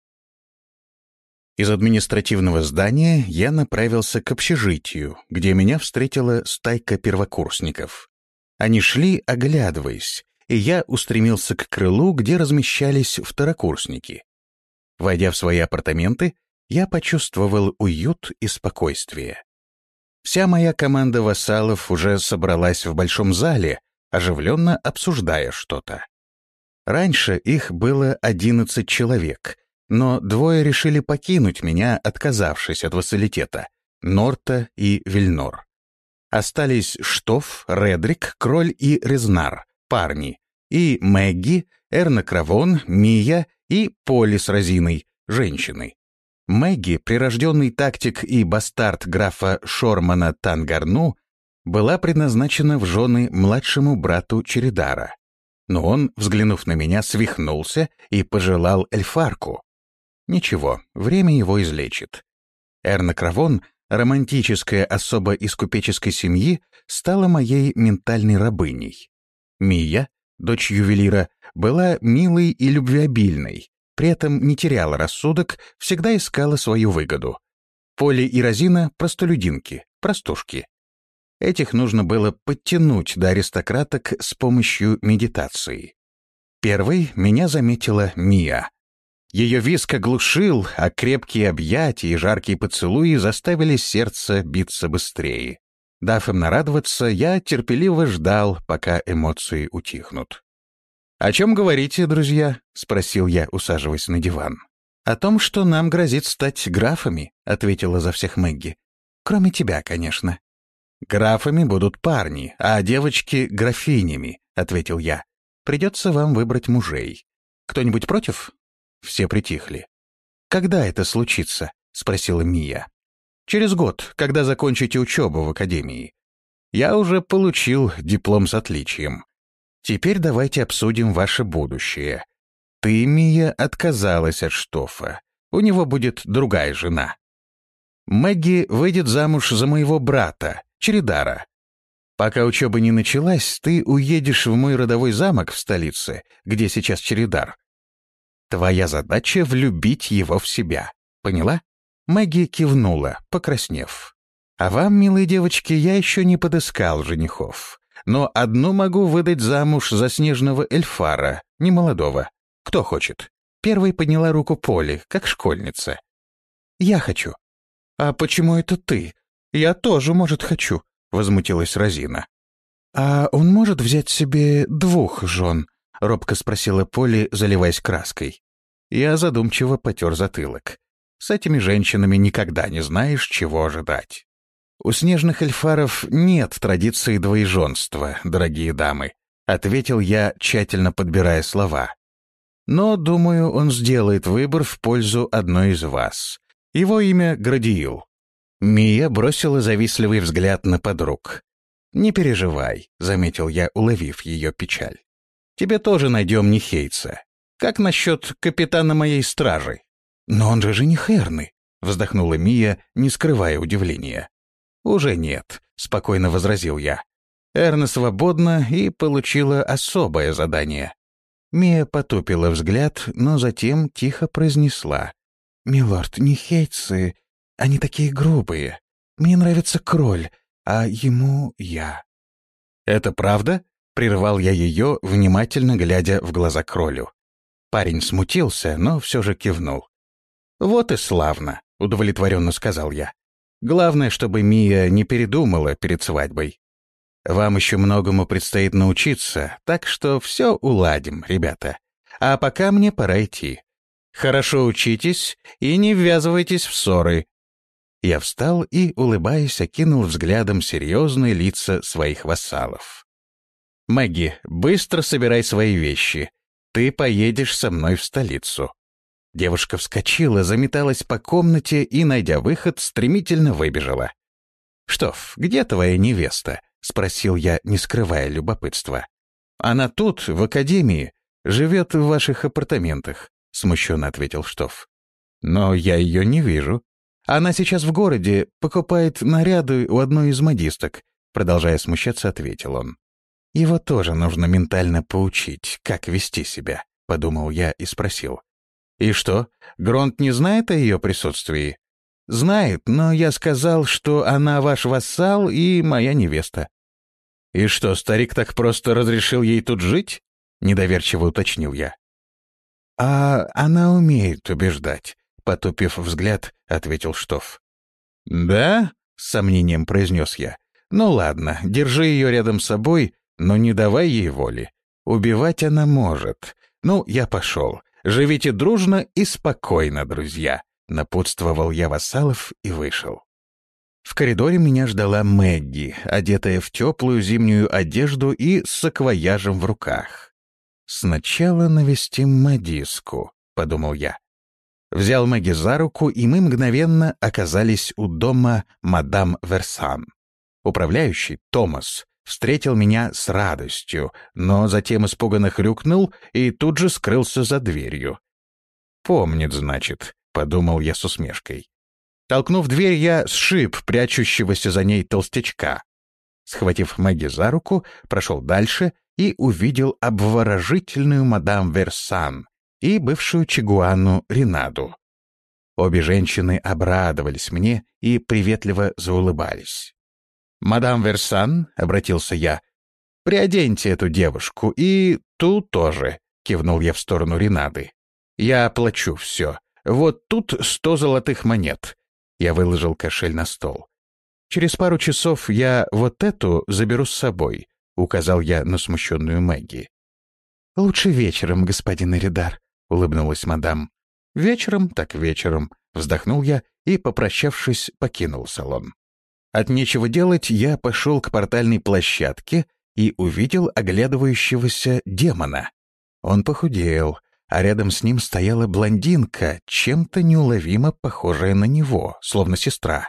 Из административного здания я направился к общежитию, где меня встретила стайка первокурсников. Они шли, оглядываясь, и я устремился к крылу, где размещались второкурсники. Войдя в свои апартаменты, я почувствовал уют и спокойствие. Вся моя команда вассалов уже собралась в большом зале, оживленно обсуждая что-то. Раньше их было одиннадцать человек, но двое решили покинуть меня, отказавшись от вассалитета — Норта и Вильнор. Остались Штоф, Редрик, Кроль и Резнар, парни, и Мэгги, Эрна Кравон, Мия и Поли с Розиной, женщины. Мэгги, прирожденный тактик и бастард графа Шормана Тангарну, была предназначена в жены младшему брату Чередара. Но он, взглянув на меня, свихнулся и пожелал эльфарку. Ничего, время его излечит. Эрна Кравон, романтическая особа из купеческой семьи, стала моей ментальной рабыней. Мия, дочь ювелира, была милой и любвеобильной, при этом не теряла рассудок, всегда искала свою выгоду. Поли и Розина — простолюдинки, простушки. Этих нужно было подтянуть до аристократок с помощью медитации. Первой меня заметила Мия. Ее визг оглушил, а крепкие объятия и жаркие поцелуи заставили сердце биться быстрее. Дав им нарадоваться, я терпеливо ждал, пока эмоции утихнут. «О чем говорите, друзья?» — спросил я, усаживаясь на диван. «О том, что нам грозит стать графами», — ответила за всех Мэгги. «Кроме тебя, конечно». «Графами будут парни, а девочки — графинями», — ответил я. «Придется вам выбрать мужей. Кто-нибудь против?» Все притихли. «Когда это случится?» — спросила Мия. «Через год, когда закончите учебу в академии. Я уже получил диплом с отличием. Теперь давайте обсудим ваше будущее. Ты, Мия, отказалась от Штофа. У него будет другая жена. Мэгги выйдет замуж за моего брата, Чередара. Пока учеба не началась, ты уедешь в мой родовой замок в столице, где сейчас Чередар. Твоя задача — влюбить его в себя. Поняла?» Мэгги кивнула, покраснев. «А вам, милые девочки, я еще не подыскал женихов. Но одну могу выдать замуж за снежного эльфара, немолодого. Кто хочет?» Первой подняла руку Поли, как школьница. «Я хочу». «А почему это ты? Я тоже, может, хочу», — возмутилась Розина. «А он может взять себе двух жен?» — робко спросила Поли, заливаясь краской. Я задумчиво потер затылок. С этими женщинами никогда не знаешь, чего ожидать. «У снежных эльфаров нет традиции двоеженства, дорогие дамы», — ответил я, тщательно подбирая слова. «Но, думаю, он сделает выбор в пользу одной из вас. Его имя Градиил». Мия бросила завистливый взгляд на подруг. «Не переживай», — заметил я, уловив ее печаль. «Тебе тоже найдем нихейца. Как насчет капитана моей стражи?» «Но он же жених Эрны», — вздохнула Мия, не скрывая удивления. «Уже нет», — спокойно возразил я. Эрна свободна и получила особое задание. Мия потупила взгляд, но затем тихо произнесла. «Милорд, нихейцы, они такие грубые. Мне нравится Кроль, а ему я». «Это правда?» — прервал я ее, внимательно глядя в глаза Кролю. Парень смутился, но все же кивнул. «Вот и славно», — удовлетворенно сказал я. «Главное, чтобы Мия не передумала перед свадьбой. Вам еще многому предстоит научиться, так что все уладим, ребята. А пока мне пора идти. Хорошо учитесь и не ввязывайтесь в ссоры». Я встал и, улыбаясь, окинул взглядом серьезные лица своих вассалов. «Мэгги, быстро собирай свои вещи. Ты поедешь со мной в столицу». Девушка вскочила, заметалась по комнате и, найдя выход, стремительно выбежала. «Штоф, где твоя невеста?» — спросил я, не скрывая любопытства. «Она тут, в академии, живет в ваших апартаментах», — смущенно ответил Штоф. «Но я ее не вижу. Она сейчас в городе, покупает наряды у одной из модисток», — продолжая смущаться, ответил он. «Его тоже нужно ментально поучить, как вести себя», — подумал я и спросил. «И что, Гронт не знает о ее присутствии?» «Знает, но я сказал, что она ваш вассал и моя невеста». «И что, старик так просто разрешил ей тут жить?» — недоверчиво уточнил я. «А она умеет убеждать», — потупив взгляд, ответил Штоф. «Да?» — с сомнением произнес я. «Ну ладно, держи ее рядом с собой, но не давай ей воли. Убивать она может. Ну, я пошел. Живите дружно и спокойно, друзья», — напутствовал я вассалов и вышел. В коридоре меня ждала Мэгги, одетая в теплую зимнюю одежду и с саквояжем в руках. «Сначала навестим модистку», — подумал я. Взял Мэгги за руку, и мы мгновенно оказались у дома мадам Версан. Управляющий, Томас, встретил меня с радостью, но затем испуганно хрюкнул и тут же скрылся за дверью. «Помнит, значит», — подумал я с усмешкой. Толкнув дверь, я сшиб прячущегося за ней толстячка. Схватив Мэгги за руку, прошел дальше и увидел обворожительную мадам Версан и бывшую чигуану Ренаду. Обе женщины обрадовались мне и приветливо заулыбались. «Мадам Версан», — обратился я, — «приоденьте эту девушку и ту тоже», — кивнул я в сторону Ренады. «Я оплачу все. Вот тут сто золотых монет». Я выложил кошель на стол. «Через пару часов я вот эту заберу с собой», — указал я на смущенную Мэгги. «Лучше вечером, господин Эридар», — улыбнулась мадам. «Вечером так вечером», — вздохнул я и, попрощавшись, покинул салон. От нечего делать я пошел к портальной площадке и увидел оглядывающегося демона. Он похудел, а рядом с ним стояла блондинка, чем-то неуловимо похожая на него, словно сестра.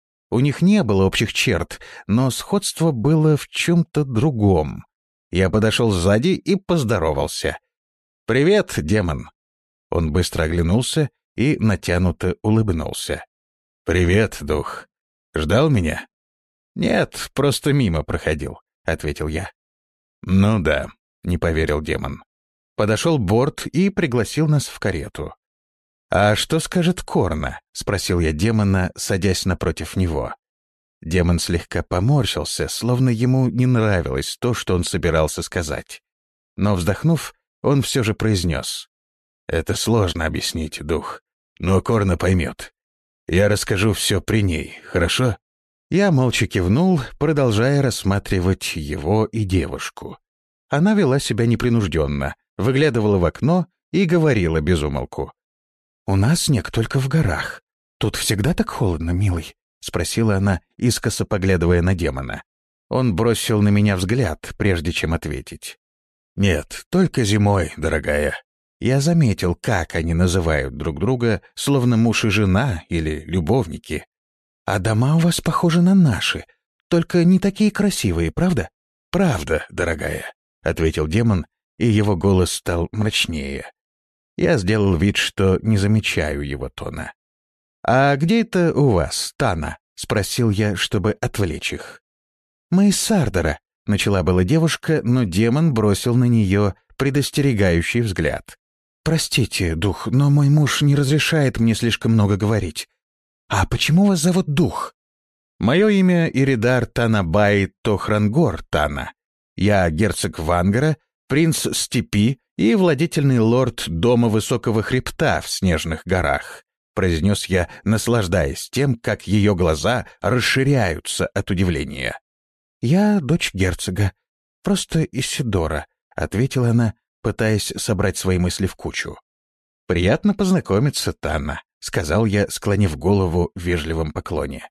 У них не было общих черт, но сходство было в чем-то другом. Я подошел сзади и поздоровался. «Привет, демон!» Он быстро оглянулся и натянуто улыбнулся. «Привет, дух. Ждал меня?» «Нет, просто мимо проходил», — ответил я. «Ну да», — не поверил демон. Подошел Борт и пригласил нас в карету. «А что скажет Корна?» — спросил я демона, садясь напротив него. Демон слегка поморщился, словно ему не нравилось то, что он собирался сказать. Но, вздохнув, он все же произнес. «Это сложно объяснить, дух, но Корна поймет. Я расскажу все при ней, хорошо?» Я молча кивнул, продолжая рассматривать его и девушку. Она вела себя непринужденно, выглядывала в окно и говорила без умолку. «У нас снег только в горах. Тут всегда так холодно, милый?» — спросила она, искоса поглядывая на демона. Он бросил на меня взгляд, прежде чем ответить. «Нет, только зимой, дорогая». Я заметил, как они называют друг друга, словно муж и жена или любовники. «А дома у вас похожи на наши, только не такие красивые, правда?» «Правда, дорогая», — ответил демон, и его голос стал мрачнее. Я сделал вид, что не замечаю его тона. «А где это у вас, Тана?» — спросил я, чтобы отвлечь их. «Мы из Сардора», — начала была девушка, но демон бросил на нее предостерегающий взгляд. «Простите, дух, но мой муж не разрешает мне слишком много говорить. А почему вас зовут Дух?» «Мое имя Иридар Танабай Тохрангор Тана. Я герцог Вангара, принц Степи и владетельный лорд Дома Высокого Хребта в Снежных горах», произнес я, наслаждаясь тем, как ее глаза расширяются от удивления. «Я дочь герцога, просто Исидора», — ответила она, пытаясь собрать свои мысли в кучу. «Приятно познакомиться, Тана», — сказал я, склонив голову в вежливом поклоне.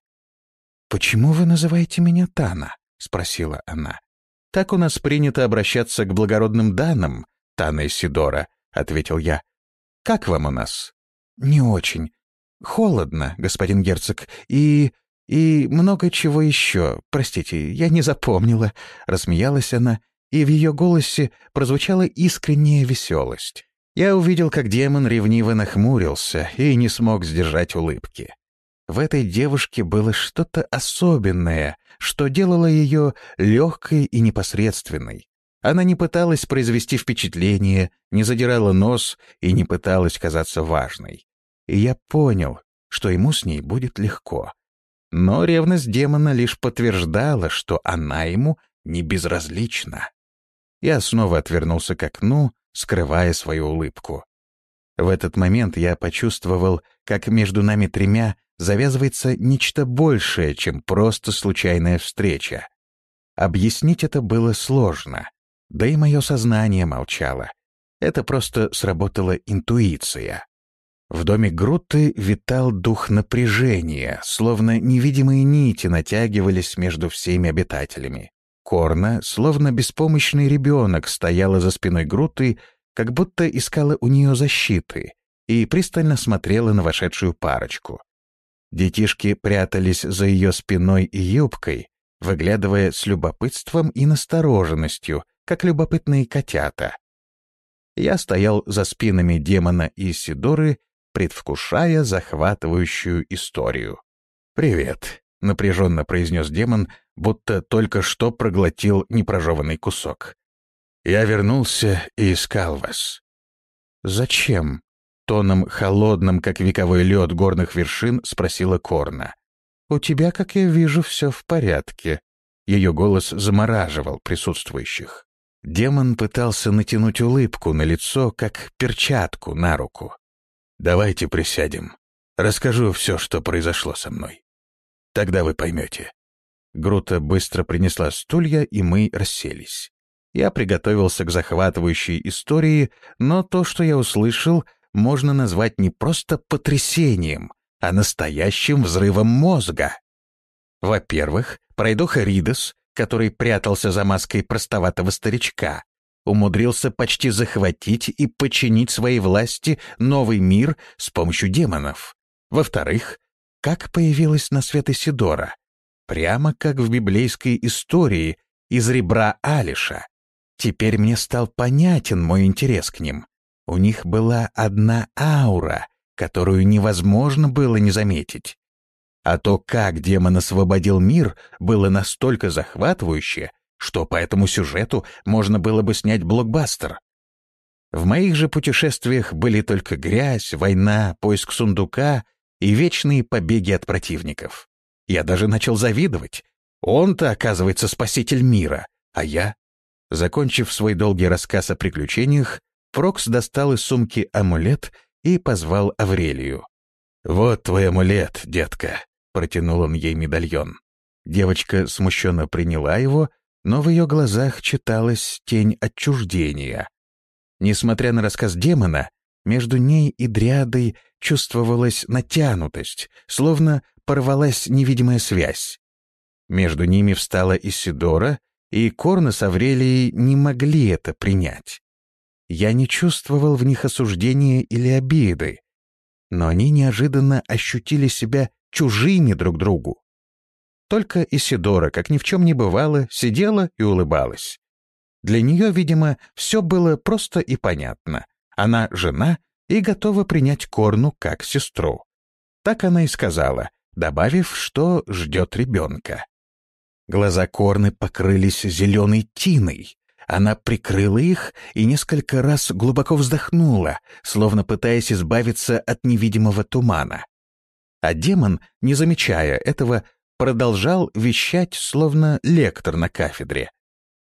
«Почему вы называете меня Тана?» — спросила она. «Так у нас принято обращаться к благородным данам, Тана Исидора», — ответил я. «Как вам у нас?» «Не очень. Холодно, господин герцог, и... и много чего еще. Простите, я не запомнила», — рассмеялась она, и в ее голосе прозвучала искренняя веселость. Я увидел, как демон ревниво нахмурился и не смог сдержать улыбки. В этой девушке было что-то особенное, что делало ее легкой и непосредственной. Она не пыталась произвести впечатление, не задирала нос и не пыталась казаться важной. И я понял, что ему с ней будет легко. Но ревность демона лишь подтверждала, что она ему не безразлична. Я снова отвернулся к окну, скрывая свою улыбку. В этот момент я почувствовал, как между нами тремя завязывается нечто большее, чем просто случайная встреча. Объяснить это было сложно, да и мое сознание молчало. Это просто сработала интуиция. В доме Груты витал дух напряжения, словно невидимые нити натягивались между всеми обитателями. Корна, словно беспомощный ребенок, стояла за спиной Груты, как будто искала у нее защиты, и пристально смотрела на вошедшую парочку. Детишки прятались за ее спиной и юбкой, выглядывая с любопытством и настороженностью, как любопытные котята. Я стоял за спинами демона и Исидоры, предвкушая захватывающую историю. «Привет», — напряженно произнес демон, будто только что проглотил непрожеванный кусок. «Я вернулся и искал вас». «Зачем?» — тоном холодным, как вековой лед горных вершин, спросила Корна. «У тебя, как я вижу, все в порядке». Ее голос замораживал присутствующих. Демон пытался натянуть улыбку на лицо, как перчатку на руку. «Давайте присядем. Расскажу все, что произошло со мной. Тогда вы поймете». Грута быстро принесла стулья, и мы расселись. Я приготовился к захватывающей истории, но то, что я услышал, можно назвать не просто потрясением, а настоящим взрывом мозга. Во-первых, пройдоха Ридос, который прятался за маской простоватого старичка, умудрился почти захватить и подчинить своей власти новый мир с помощью демонов. Во-вторых, как появилась на свет Исидора? Прямо как в библейской истории из ребра Алиша. Теперь мне стал понятен мой интерес к ним. У них была одна аура, которую невозможно было не заметить. А то, как демон освободил мир, было настолько захватывающе, что по этому сюжету можно было бы снять блокбастер. В моих же путешествиях были только грязь, война, поиск сундука и вечные побеги от противников. Я даже начал завидовать. Он-то, оказывается, спаситель мира, а я... Закончив свой долгий рассказ о приключениях, Прокс достал из сумки амулет и позвал Аврелию. «Вот твой амулет, детка», — протянул он ей медальон. Девочка смущенно приняла его, но в ее глазах читалась тень отчуждения. Несмотря на рассказ демона, между ней и Дриадой чувствовалась натянутость, словно порвалась невидимая связь. Между ними встала Исидора, и Корна с Аврелией не могли это принять. Я не чувствовал в них осуждения или обиды, но они неожиданно ощутили себя чужими друг другу. Только Исидора, как ни в чем не бывало, сидела и улыбалась. Для нее, видимо, все было просто и понятно. Она жена и готова принять Корну как сестру. Так она и сказала, добавив, что ждет ребенка. Глаза Корны покрылись зеленой тиной. Она прикрыла их и несколько раз глубоко вздохнула, словно пытаясь избавиться от невидимого тумана. А демон, не замечая этого, продолжал вещать, словно лектор на кафедре.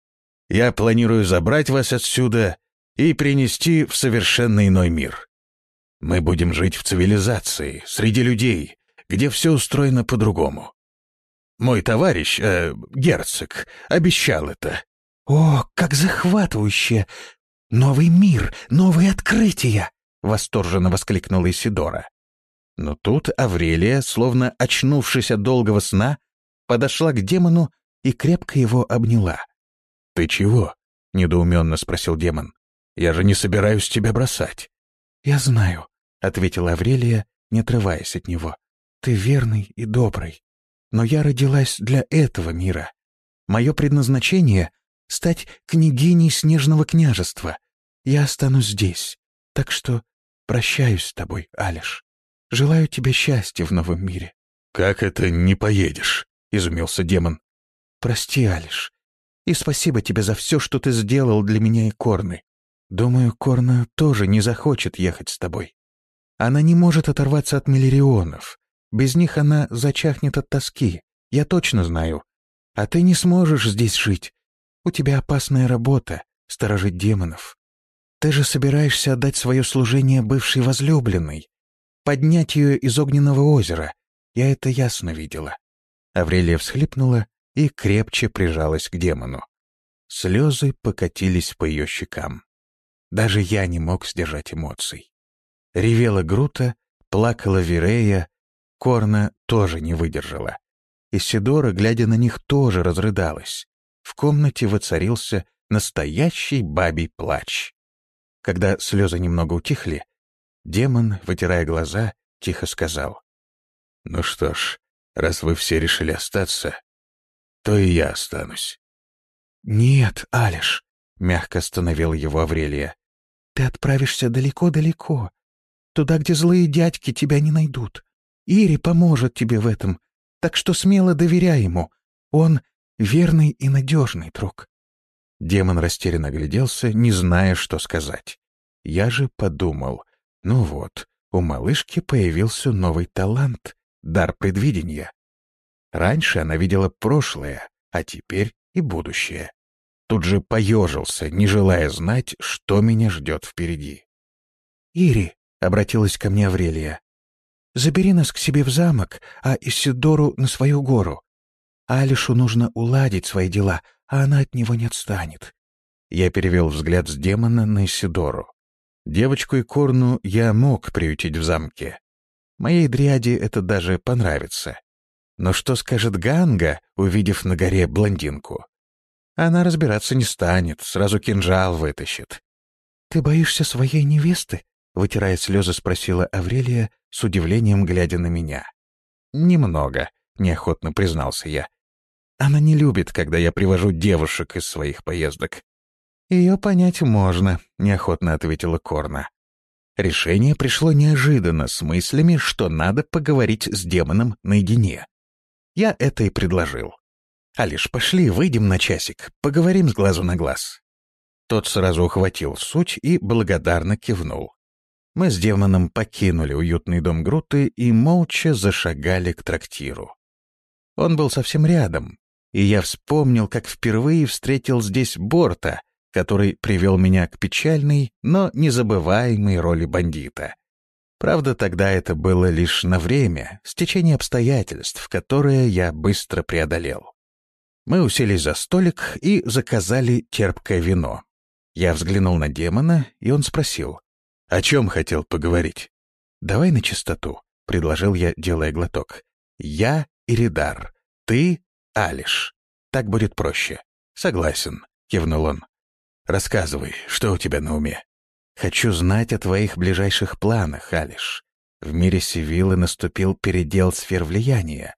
«Я планирую забрать вас отсюда и принести в совершенно иной мир. Мы будем жить в цивилизации, среди людей, где все устроено по-другому. Мой товарищ, э, герцог, обещал это». «О, как захватывающе! Новый мир, новые открытия!» — восторженно воскликнула Исидора. Но тут Аврелия, словно очнувшись от долгого сна, подошла к демону и крепко его обняла. «Ты чего?» — недоуменно спросил демон. «Я же не собираюсь тебя бросать». «Я знаю», — ответила Аврелия, не отрываясь от него. «Ты верный и добрый. Но я родилась для этого мира. Мое предназначение — стать княгиней Снежного княжества. Я останусь здесь. Так что прощаюсь с тобой, Алиш. Желаю тебе счастья в новом мире». «Как это не поедешь?» — изумился демон. «Прости, Алиш. И спасибо тебе за все, что ты сделал для меня и Корны. Думаю, Корна тоже не захочет ехать с тобой. Она не может оторваться от миллерионов. Без них она зачахнет от тоски. Я точно знаю. А ты не сможешь здесь жить. У тебя опасная работа — сторожить демонов. Ты же собираешься отдать свое служение бывшей возлюбленной, поднять ее из огненного озера. Я это ясно видела». Аврелия всхлипнула и крепче прижалась к демону. Слезы покатились по ее щекам. Даже я не мог сдержать эмоций. Ревела Грута, плакала Вирея, Корна тоже не выдержала. Исидора, глядя на них, тоже разрыдалась. В комнате воцарился настоящий бабий плач. Когда слезы немного утихли, демон, вытирая глаза, тихо сказал: «Ну что ж, раз вы все решили остаться, то и я останусь». «Нет, Алиш», — мягко остановила его Аврелия. «Ты отправишься далеко-далеко, туда, где злые дядьки тебя не найдут. Ири поможет тебе в этом, так что смело доверяй ему. Он верный и надежный друг». Демон растерянно огляделся, не зная, что сказать. Я же подумал, ну вот, у малышки появился новый талант, дар предвидения. Раньше она видела прошлое, а теперь и будущее. Тут же поежился, не желая знать, что меня ждет впереди. «Ири», — обратилась ко мне Аврелия, — «забери нас к себе в замок, а Исидору на свою гору. Алишу нужно уладить свои дела, а она от него не отстанет. Я перевел взгляд с демона на Исидору. Девочку и Корну я мог приютить в замке. Моей дриаде это даже понравится. Но что скажет Ганга, увидев на горе блондинку? Она разбираться не станет, сразу кинжал вытащит. «Ты боишься своей невесты?» — вытирая слезы, спросила Аврелия, с удивлением глядя на меня. «Немного», — неохотно признался я. «Она не любит, когда я привожу девушек из своих поездок». «Ее понять можно», — неохотно ответила Корна. Решение пришло неожиданно, с мыслями, что надо поговорить с демоном наедине. Я это и предложил. «Алиш, пошли, выйдем на часик, поговорим с глазу на глаз». Тот сразу ухватил суть и благодарно кивнул. Мы с демоном покинули уютный дом Груты и молча зашагали к трактиру. Он был совсем рядом, и я вспомнил, как впервые встретил здесь Борта, который привел меня к печальной, но незабываемой роли бандита. Правда, тогда это было лишь на время, стечение обстоятельств, которое я быстро преодолел. Мы уселись за столик и заказали терпкое вино. Я взглянул на демона, и он спросил, «О чем хотел поговорить?» «Давай на чистоту», — предложил я, делая глоток. «Я Иридар, ты Алиш. Так будет проще». «Согласен», — кивнул он. «Рассказывай, что у тебя на уме?» «Хочу знать о твоих ближайших планах, Алиш. В мире Севиллы наступил передел сфер влияния».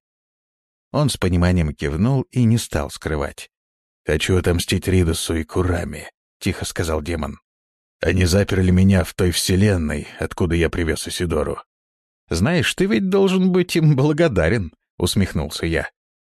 Он с пониманием кивнул и не стал скрывать. «Хочу отомстить Ридосу и Курами», — тихо сказал демон. «Они заперли меня в той вселенной, откуда я привез Исидору». «Знаешь, ты ведь должен быть им благодарен», — усмехнулся я.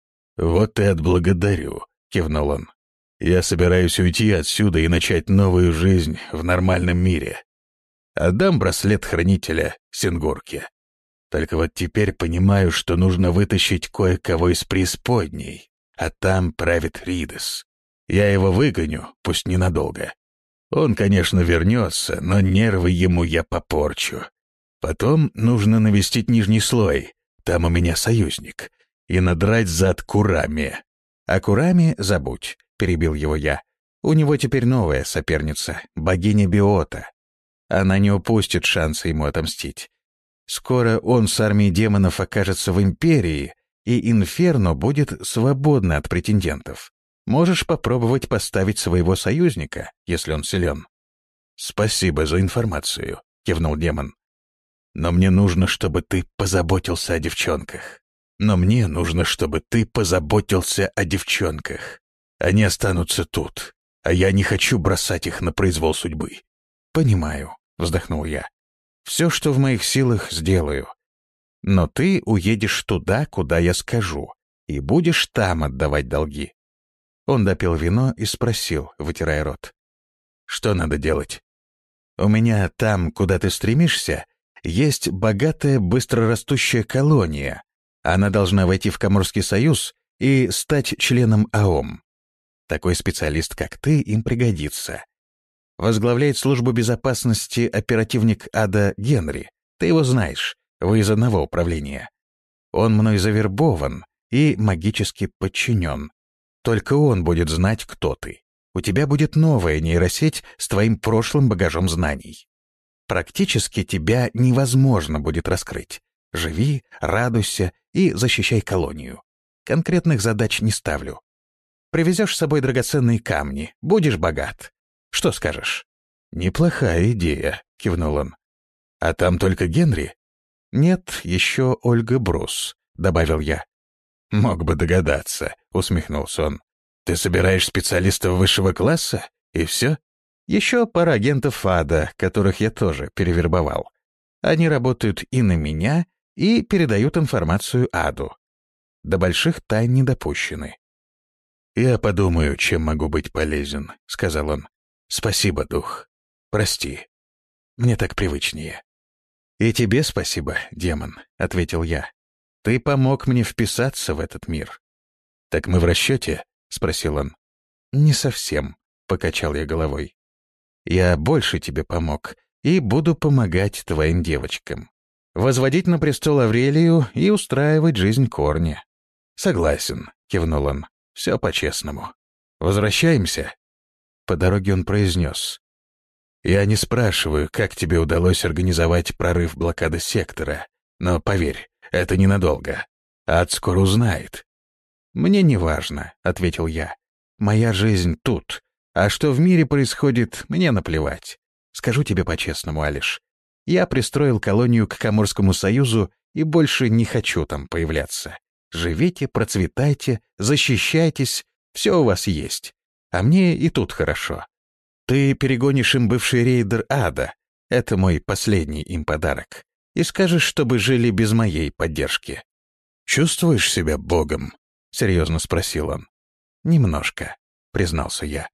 «Вот и отблагодарю», — кивнул он. «Я собираюсь уйти отсюда и начать новую жизнь в нормальном мире. Отдам браслет хранителя Сингурке. Только вот теперь понимаю, что нужно вытащить кое-кого из преисподней, а там правит Ридос. Я его выгоню, пусть ненадолго. Он, конечно, вернется, но нервы ему я попорчу. Потом нужно навестить нижний слой, там у меня союзник, и надрать зад Курами». «О Курами забудь», — перебил его я. «У него теперь новая соперница, богиня Биота. Она не упустит шанса ему отомстить. Скоро он с армией демонов окажется в Империи, и Инферно будет свободно от претендентов. Можешь попробовать поставить своего союзника, если он силен». «Спасибо за информацию», — кивнул демон. «Но мне нужно, чтобы ты позаботился о девчонках. Но мне нужно, чтобы ты позаботился о девчонках. Они останутся тут, а я не хочу бросать их на произвол судьбы». «Понимаю», — вздохнул я. «Все, что в моих силах, сделаю. Но ты уедешь туда, куда я скажу, и будешь там отдавать долги». Он допил вино и спросил, вытирая рот. «Что надо делать?» «У меня там, куда ты стремишься, есть богатая, быстрорастущая колония. Она должна войти в Каморский союз и стать членом АОМ. Такой специалист, как ты, им пригодится. Возглавляет службу безопасности оперативник Ада Генри. Ты его знаешь, вы из одного управления. Он мной завербован и магически подчинен. Только он будет знать, кто ты. У тебя будет новая нейросеть с твоим прошлым багажом знаний. Практически тебя невозможно будет раскрыть. Живи, радуйся и защищай колонию. Конкретных задач не ставлю. Привезешь с собой драгоценные камни, будешь богат. Что скажешь?» «Неплохая идея», — кивнул он. «А там только Генри?» «Нет, еще Ольга Брус», — добавил я. «Мог бы догадаться», — усмехнулся он. «Ты собираешь специалистов высшего класса? И все?» «Еще пара агентов ада, которых я тоже перевербовал. Они работают и на меня, и передают информацию аду. До больших тайн не допущены». «Я подумаю, чем могу быть полезен», — сказал он. «Спасибо, дух. Прости. Мне так привычнее». «И тебе спасибо, демон», — ответил я. «Ты помог мне вписаться в этот мир». «Так мы в расчете?» — спросил он. «Не совсем», — покачал я головой. «Я больше тебе помог и буду помогать твоим девочкам. Возводить на престол Аврелию и устраивать жизнь Корне». «Согласен», — кивнул он. «Все по-честному. Возвращаемся?» По дороге он произнес: «Я не спрашиваю, как тебе удалось организовать прорыв блокады сектора, но поверь, это ненадолго. Ад скоро узнает». «Мне не важно», — ответил я. «Моя жизнь тут, а что в мире происходит, мне наплевать. Скажу тебе по-честному, Алиш, я пристроил колонию к Коморскому союзу и больше не хочу там появляться. Живите, процветайте, защищайтесь, все у вас есть. А мне и тут хорошо. Ты перегонишь им бывший рейдер ада, это мой последний им подарок, и скажешь, чтобы жили без моей поддержки». «Чувствуешь себя богом?» — серьезно спросил он. «Немножко», — признался я.